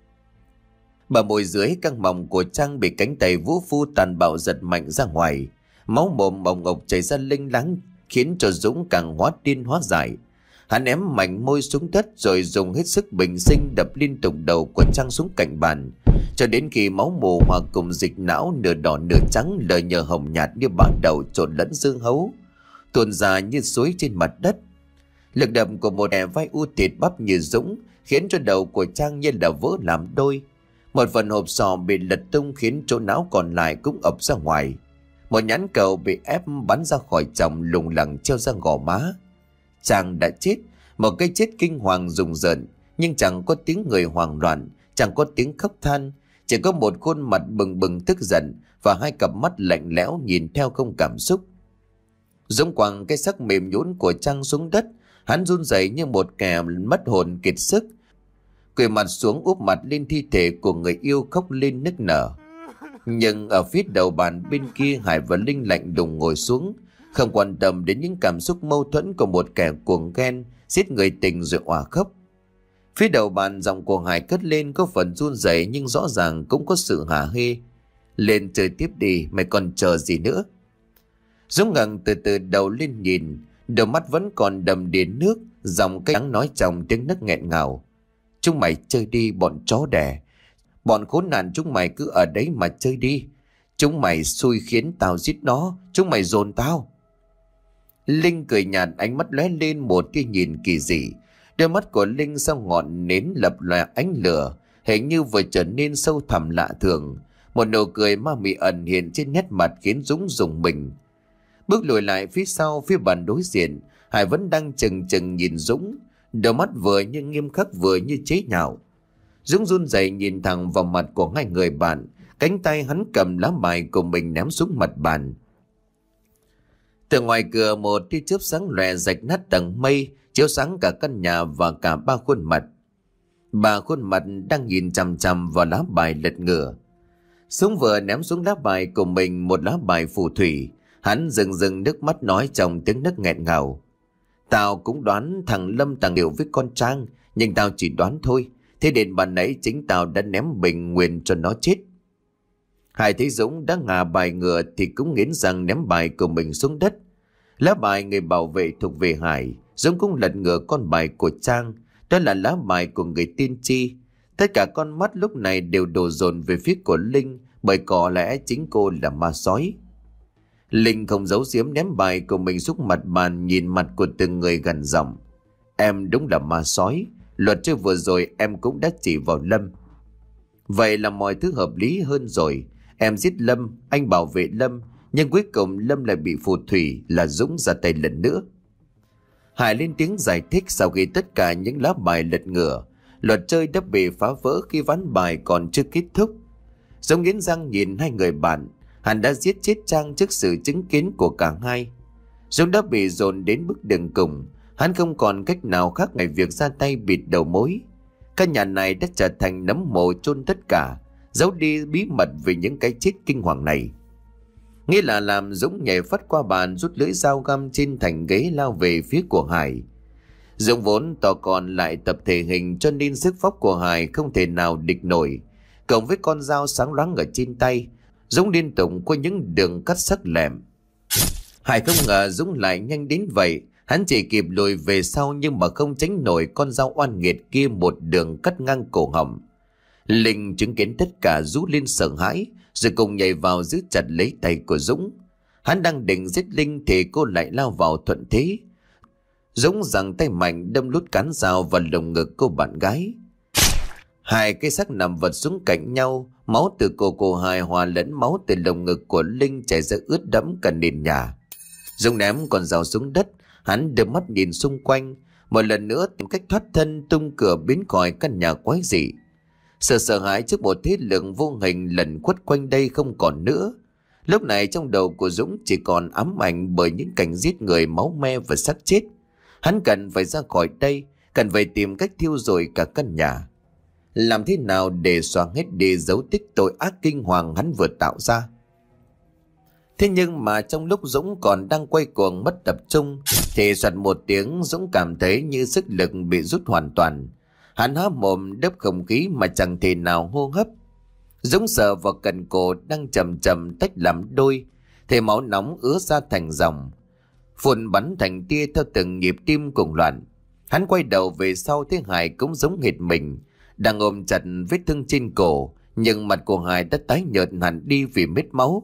Speaker 1: Bờ môi dưới căng mỏng của Trang bị cánh tay vũ phu tàn bạo giật mạnh ra ngoài. Máu mồm bồng ngọc chảy ra linh láng, khiến cho Dũng càng hóa điên hóa dại. Hắn ném mạnh môi xuống đất rồi dùng hết sức bình sinh đập liên tục đầu của Trang xuống cạnh bàn, cho đến khi máu mù hòa cùng dịch não nửa đỏ nửa trắng lờ nhờ hồng nhạt như bã đậu trộn lẫn xương hấu, tuôn ra như suối trên mặt đất. Lực đập của một kẻ vai u thịt bắp như Dũng khiến cho đầu của Trang như là vỡ làm đôi. Một phần hộp sọ bị lật tung khiến chỗ não còn lại cũng ập ra ngoài. Một nhãn cầu bị ép bắn ra khỏi chồng lủng lẳng treo ra gò má. Trang đã chết, một cái chết kinh hoàng rùng rợn, nhưng chẳng có tiếng người hoảng loạn, chẳng có tiếng khóc than, chỉ có một khuôn mặt bừng bừng tức giận và hai cặp mắt lạnh lẽo nhìn theo không cảm xúc. Dũng quẳng cái xác mềm nhũn của Trang xuống đất, hắn run rẩy như một kẻ mất hồn kiệt sức, quỳ mặt xuống úp mặt lên thi thể của người yêu khóc lên nức nở. Nhưng ở phía đầu bàn bên kia, Hải và Linh lạnh lùng ngồi xuống, không quan tâm đến những cảm xúc mâu thuẫn của một kẻ cuồng ghen giết người tình rồi òa khóc. Phía đầu bàn giọng của Hải cất lên có phần run rẩy nhưng rõ ràng cũng có sự hả hê. Lên chơi tiếp đi, mày còn chờ gì nữa? Dũng ngẩng từ từ đầu lên nhìn, đôi mắt vẫn còn đầm đìa nước, giọng cái đắng nói trong tiếng nấc nghẹn ngào. Chúng mày chơi đi bọn chó đẻ, bọn khốn nạn chúng mày cứ ở đấy mà chơi đi. Chúng mày xui khiến tao giết nó, chúng mày dồn tao. Linh cười nhạt, ánh mắt lóe lên một tia nhìn kỳ dị. Đôi mắt của Linh sau ngọn nến lập lòe ánh lửa, hình như vừa trở nên sâu thẳm lạ thường. Một nụ cười ma mị ẩn hiện trên nét mặt khiến Dũng rùng mình. Bước lùi lại phía sau, phía bàn đối diện, Hải vẫn đang chừng chừng nhìn Dũng, đôi mắt vừa như nghiêm khắc vừa như chế nhạo. Dũng run rẩy nhìn thẳng vào mặt của hai người bạn, cánh tay hắn cầm lá bài của mình ném xuống mặt bàn. Từ ngoài cửa một tia chớp sáng lòe rạch nát tầng mây, chiếu sáng cả căn nhà và cả ba khuôn mặt. Ba khuôn mặt đang nhìn chằm chằm vào lá bài lật ngửa. Dũng vừa ném xuống lá bài của mình một lá bài phù thủy, hắn rừng rừng nước mắt nói trong tiếng nấc nghẹn ngào. Tao cũng đoán thằng Lâm tàng điệu với con Trang, nhưng tao chỉ đoán thôi. Thế đến bàn nãy chính tao đã ném bình nguyền cho nó chết. Hải thấy Dũng đã ngả bài ngựa thì cũng nghiến răng ném bài của mình xuống đất. Lá bài người bảo vệ thuộc về Hải. Dũng cũng lật ngửa con bài của Trang, đó là lá bài của người tiên tri. Tất cả con mắt lúc này đều đổ dồn về phía của Linh, bởi có lẽ chính cô là ma sói. Linh không giấu giếm ném bài của mình xuống mặt bàn, nhìn mặt của từng người gần giọng. Em đúng là ma sói. Luật chơi vừa rồi em cũng đã chỉ vào Lâm. Vậy là mọi thứ hợp lý hơn rồi. Em giết Lâm, anh bảo vệ Lâm, nhưng cuối cùng Lâm lại bị phù thủy là Dũng ra tay lần nữa. Hải lên tiếng giải thích sau khi tất cả những lá bài lật ngửa. Luật chơi đã bị phá vỡ khi ván bài còn chưa kết thúc. Dũng nghiến răng nhìn hai người bạn. Hắn đã giết chết Trang trước sự chứng kiến của cả hai. Dũng đã bị dồn đến bước đường cùng. Hắn không còn cách nào khác ngoài việc ra tay bịt đầu mối. Căn nhà này đã trở thành nấm mồ chôn tất cả, giấu đi bí mật về những cái chết kinh hoàng này. Nghĩa là làm Dũng nhảy phát qua bàn, rút lưỡi dao găm trên thành ghế lao về phía của Hải. Dũng vốn to còn lại tập thể hình cho nên sức phóc của Hải không thể nào địch nổi. Cộng với con dao sáng loáng ở trên tay, Dũng liên tục có những đường cắt sắc lẹm. Hải không ngờ Dũng lại nhanh đến vậy. Hắn chỉ kịp lùi về sau nhưng mà không tránh nổi con dao oan nghiệt kia một đường cắt ngang cổ họng. Linh chứng kiến tất cả rú lên sợ hãi, rồi cùng nhảy vào giữ chặt lấy tay của Dũng. Hắn đang định giết Linh thì cô lại lao vào thuận thế. Dũng giằng tay mạnh đâm lút cán dao vào lồng ngực cô bạn gái. Hai cái xác nằm vật xuống cạnh nhau, máu từ cổ cô hai hòa lẫn máu từ lồng ngực của Linh chảy ra ướt đẫm cả nền nhà. Dũng ném con dao xuống đất, hắn đưa mắt nhìn xung quanh, một lần nữa tìm cách thoát thân, tung cửa biến khỏi căn nhà quái dị. Sợ sợ hãi trước một thế lực vô hình lẩn khuất quanh đây không còn nữa. Lúc này trong đầu của Dũng chỉ còn ám ảnh bởi những cảnh giết người máu me và xác chết. Hắn cần phải ra khỏi đây, cần phải tìm cách thiêu rụi cả căn nhà. Làm thế nào để xóa hết đi dấu tích tội ác kinh hoàng hắn vừa tạo ra? Thế nhưng mà trong lúc Dũng còn đang quay cuồng mất tập trung thì soạt một tiếng, Dũng cảm thấy như sức lực bị rút hoàn toàn. Hắn há mồm đớp không khí mà chẳng thể nào hô hấp. Dũng sờ vào cần cổ đang chậm chậm tách làm đôi thì máu nóng ứa ra thành dòng, phun bắn thành tia theo từng nhịp tim cuồng loạn. Hắn quay đầu về sau thấy Hải cũng giống hệt mình, đang ôm chặt vết thương trên cổ, nhưng mặt của Hải đã tái nhợt hẳn đi vì mết máu.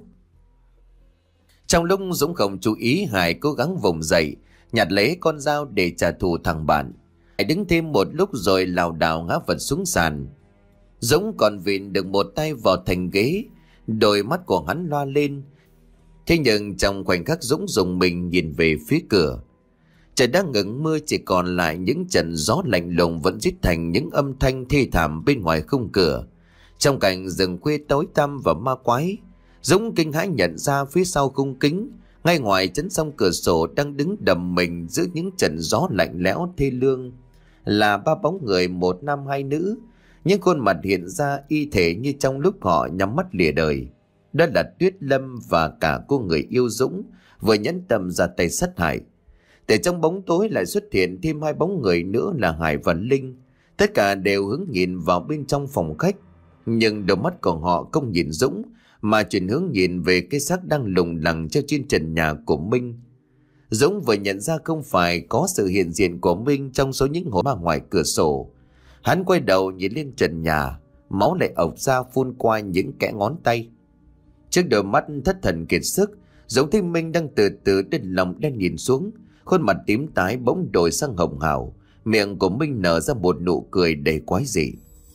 Speaker 1: Trong lúc Dũng không chú ý, Hải cố gắng vùng dậy, nhặt lấy con dao để trả thù thằng bạn. Hải đứng thêm một lúc rồi lảo đảo ngã vật xuống sàn. Dũng còn vịn được một tay vào thành ghế, đôi mắt của hắn loa lên. Thế nhưng trong khoảnh khắc Dũng dùng mình nhìn về phía cửa, trời đã ngừng mưa, chỉ còn lại những trận gió lạnh lùng vẫn rít thành những âm thanh thê thảm bên ngoài khung cửa. Trong cảnh rừng khuya tối tăm và ma quái, Dũng kinh hãi nhận ra phía sau khung kính, ngay ngoài chắn song cửa sổ đang đứng đầm mình giữa những trận gió lạnh lẽo thê lương, là ba bóng người, một nam hai nữ. Những khuôn mặt hiện ra y thể như trong lúc họ nhắm mắt lìa đời. Đó là Tuyết Lâm và cả cô người yêu Dũng vừa nhẫn tâm ra tay sát hại. Để trong bóng tối lại xuất hiện thêm hai bóng người nữa là Hải và Linh. Tất cả đều hướng nhìn vào bên trong phòng khách, nhưng đôi mắt của họ không nhìn Dũng mà chuyển hướng nhìn về cái xác đang lủng lẳng treo trên trần nhà của Minh. Dũng vừa nhận ra không phải có sự hiện diện của Minh trong số những hồn ma ngoài cửa sổ. Hắn quay đầu nhìn lên trần nhà, máu lại ộc ra phun qua những kẽ ngón tay. Trước đôi mắt thất thần kiệt sức, Dũng thấy Minh đang từ từ đến lòng đen nhìn xuống. Khuôn mặt tím tái bỗng đổi sang hồng hào, miệng của Minh nở ra một nụ cười đầy quái dị.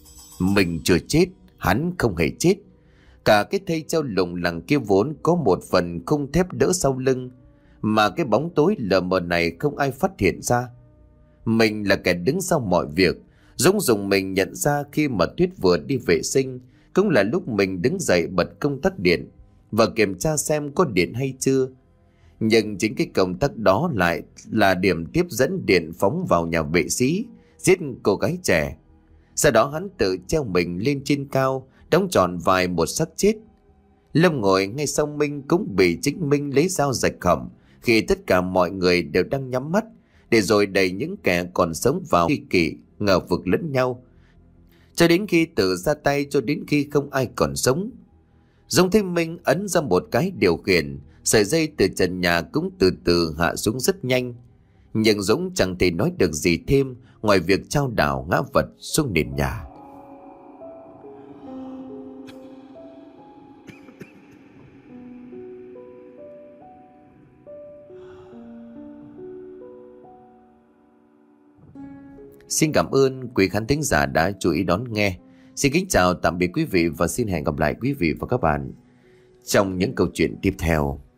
Speaker 1: Mình chưa chết, hắn không hề chết. Cả cái thây treo lủng lẳng kia vốn có một phần khung thép đỡ sau lưng, mà cái bóng tối lờ mờ này không ai phát hiện ra. Mình là kẻ đứng sau mọi việc. Dũng dùng mình nhận ra khi mà Tuyết vừa đi vệ sinh, cũng là lúc mình đứng dậy bật công tắc điện và kiểm tra xem có điện hay chưa. Nhưng chính cái công tắc đó lại là điểm tiếp dẫn điện phóng vào nhà vệ sĩ, giết cô gái trẻ. Sau đó hắn tự treo mình lên trên cao, đóng tròn vài một xác chết. Lâm ngồi ngay sau Minh cũng bị chính Minh lấy dao rạch họng khi tất cả mọi người đều đang nhắm mắt, để rồi đẩy những kẻ còn sống vào nghi kỵ, ngờ vực lẫn nhau, cho đến khi tự ra tay, cho đến khi không ai còn sống. Dũng thấy Minh ấn ra một cái điều khiển, sợi dây từ trần nhà cũng từ từ hạ xuống rất nhanh. Nhưng Dũng chẳng thể nói được gì thêm ngoài việc trao đảo ngã vật xuống nền nhà. Xin cảm ơn quý khán thính giả đã chú ý đón nghe. Xin kính chào tạm biệt quý vị và xin hẹn gặp lại quý vị và các bạn trong những câu chuyện tiếp theo.